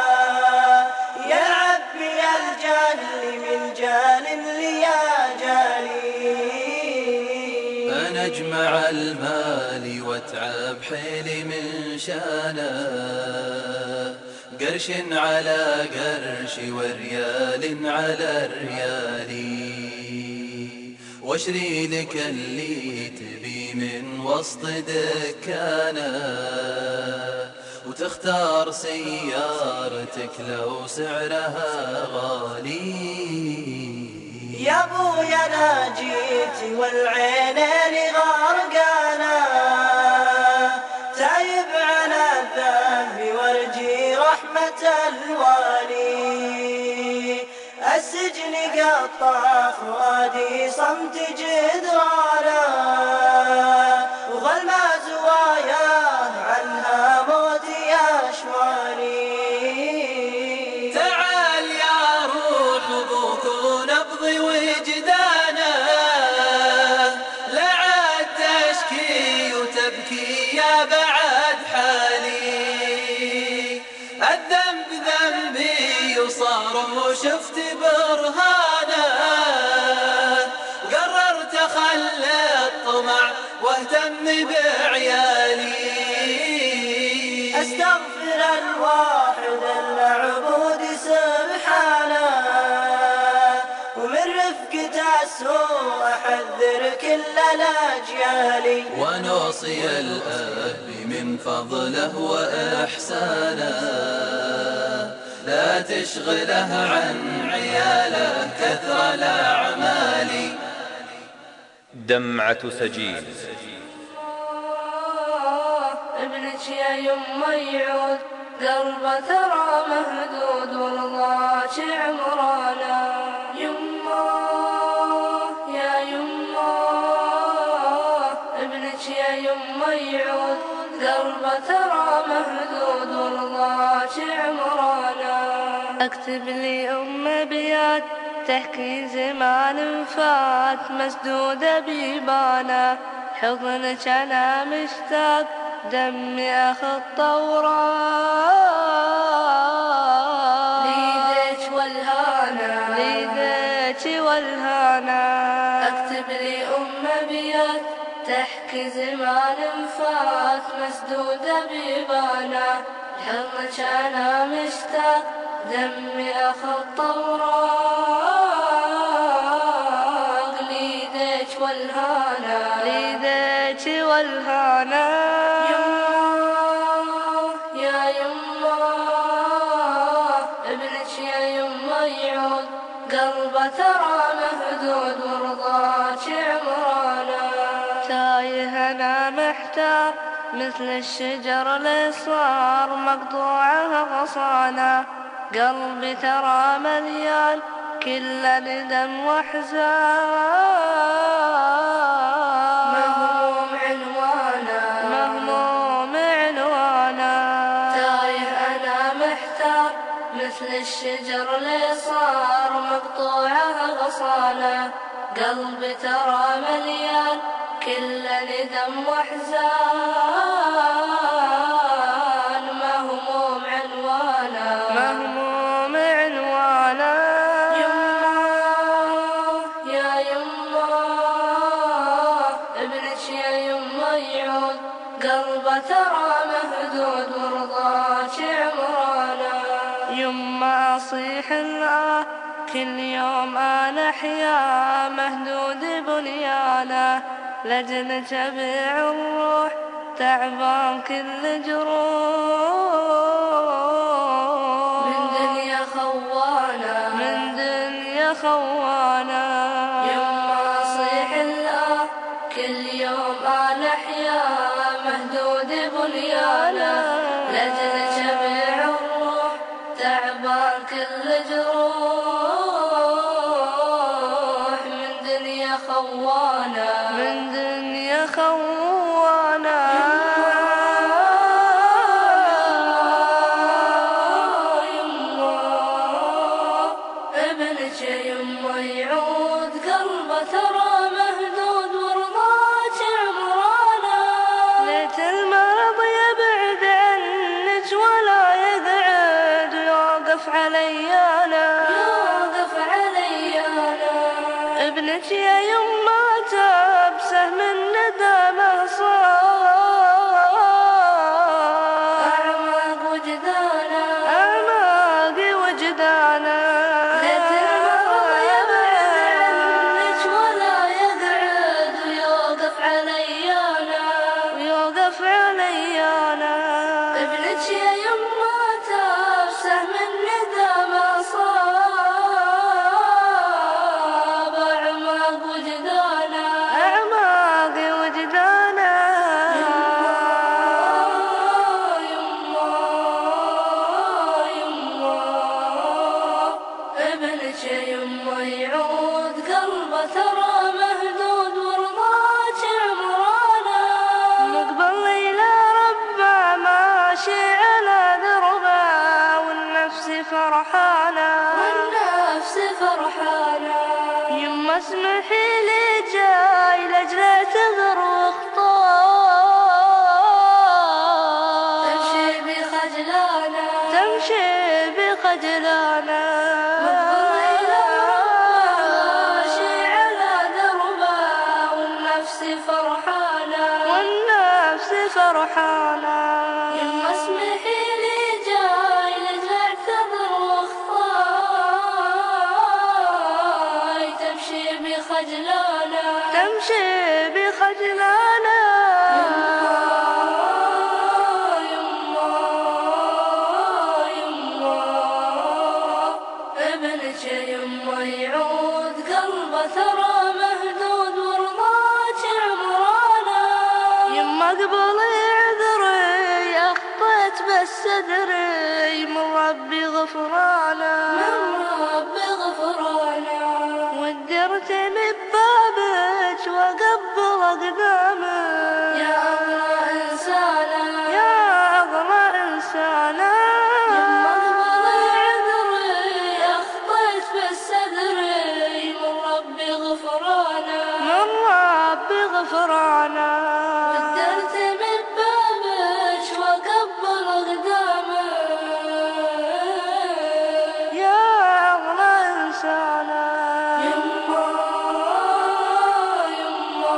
K: يلعب بي الجهل من جال ليا جالي.
J: انا اجمع المال واتعب حيلي من شانه، قرش على قرش وريال على ريال، واشري لك اللي تبي من وسط دكانه، وتختار سيارتك لو سعرها غالي.
K: يا ابويا ناجيتي والعينين غرقانا تايب عن الذنب وارجي رحمة الوالي السجن قطع فؤادي صمت جدرانا وظلم زواياه عنها موتي أشوالي
J: تعال يا روح ابوك ونبضي وجدانا لعد تشكي وتبكي يا بعد حالي الذنب ذنبي وصار وشفت برهانه قررت اخلي الطمع واهتم بعيالي
K: استغفر الواحد المعبود سبحانه ومن رفقة السوء احذر كل الاجيال
J: ونوصي الاب من فضله واحسانه لا تشغله عن عياله كثر الاعمال.
A: دمعة سجين.
E: ابنك يا يمه يعود قلبه ترى مهدود ورضاك عمرانا يمه يا يمه ابنك يا يمه يعود قلبه ترى مهدود ورضاك عمرانا اكتب لي ام ابيات تحكي زمان فات مسدودة بيبانا حضنك أنا مشتاق دمي أخط وراء ليدك والهانا ليدك والهانا اكتب لي أم أبيات تحكي زمان فات مسدودة بيبانا حضنك أنا مشتاق دمي أخط وراق ليدك والهانا ليدك والهانا يمه يا يمه ابنك يا يمه يعود قلبه ترى مهدود ورضاك عمرانا تايه أنا محتار مثل الشجر اللي صار مقطوعه غصانا قلبي ترى مليان كل ندم واحزان مهموم عنوانا مهموم عنوانا تايه انا محتار مثل الشجر اللي صار مقطوعه غصانا قلبي ترى مليان كل ندم واحزان مهموم عنوانا مهموم عنوانا يمه يا يمه ابنك يا يمه يعود قلبه ترى مهدود ورضاك عمرانا يمه اصيح الآه كل يوم انا احيا مهدود بنيانا لجنك ابيع الروح تعبان كل جروح من دنيا خوانا من دنيا خوانا يما اصيح الآه كل يوم انا احيا مهدود بنيانا لجنك ابيع الروح تعبان كل جروح من دنيا خوانا من دنيا خوانا يمه ابنك يمه يعود قلبه ترى مهدود ورضاك عمرانا ليت المرض يبعد عنك ولا يقعد ويوقف علي انا يوقف علي انا ابنك يا يمه تبسه من ندمه صار اعماق وجدانا اعماق وجدانا ليت المرض يبعد عنك ولا يقعد ويوقف علي انا ويوقف علي انا ابنك يا يمه تبسه من ندمه صار اسمحي لي جاي لأجل اعتذر واخطاء. تمشي بخجلانا تمشي بخجلانا ماشي على دربه والنفس فرحانة والنفس فرحانة. يما اسمحي لي جاي لأجل اعتذر واخطاء. تمشي بخجلانا تمشي بخجلانا يما يما ابنك يما يعود قلبه ثرى مهدود ورضاك عمرانا. يما قبلي عذري اخطيت بس ادري من ربي غفرانا من ربي غفرانا. ودرتني ببابك واقبل اقدامك يا اغلى انسانه يا اغلى انسانه. يما قبلي عذري اخطيت بس ادري من ربي غفرانا من ربي غفرانا. ودرتني ببابك واقبل اقدامك يا اغلى انسانه. يما يما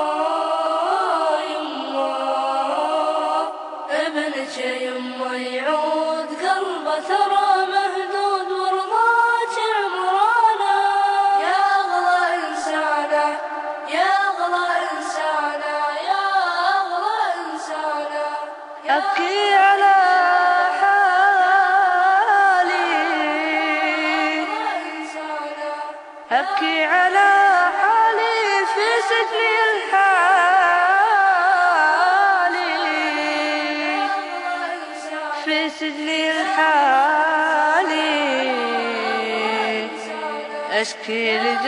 E: يما ابنك يما يعود قلبه ثرى مهدود ورضاك عمرانا. يا اغلى انسانه يا اغلى انسانه يا اغلى انسانه. ابكي على حالي أبكي على حالي في سجني الحالي في سجني الحالي. أشكي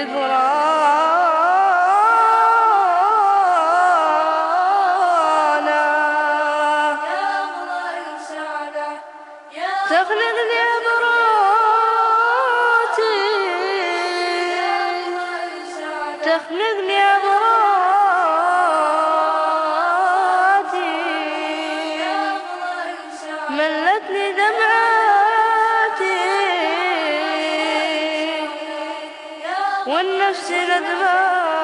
E: لجدرانا تخلقني عبراتي تخنقني عبراتي ملتني دمعاتي والنفس ندماتي.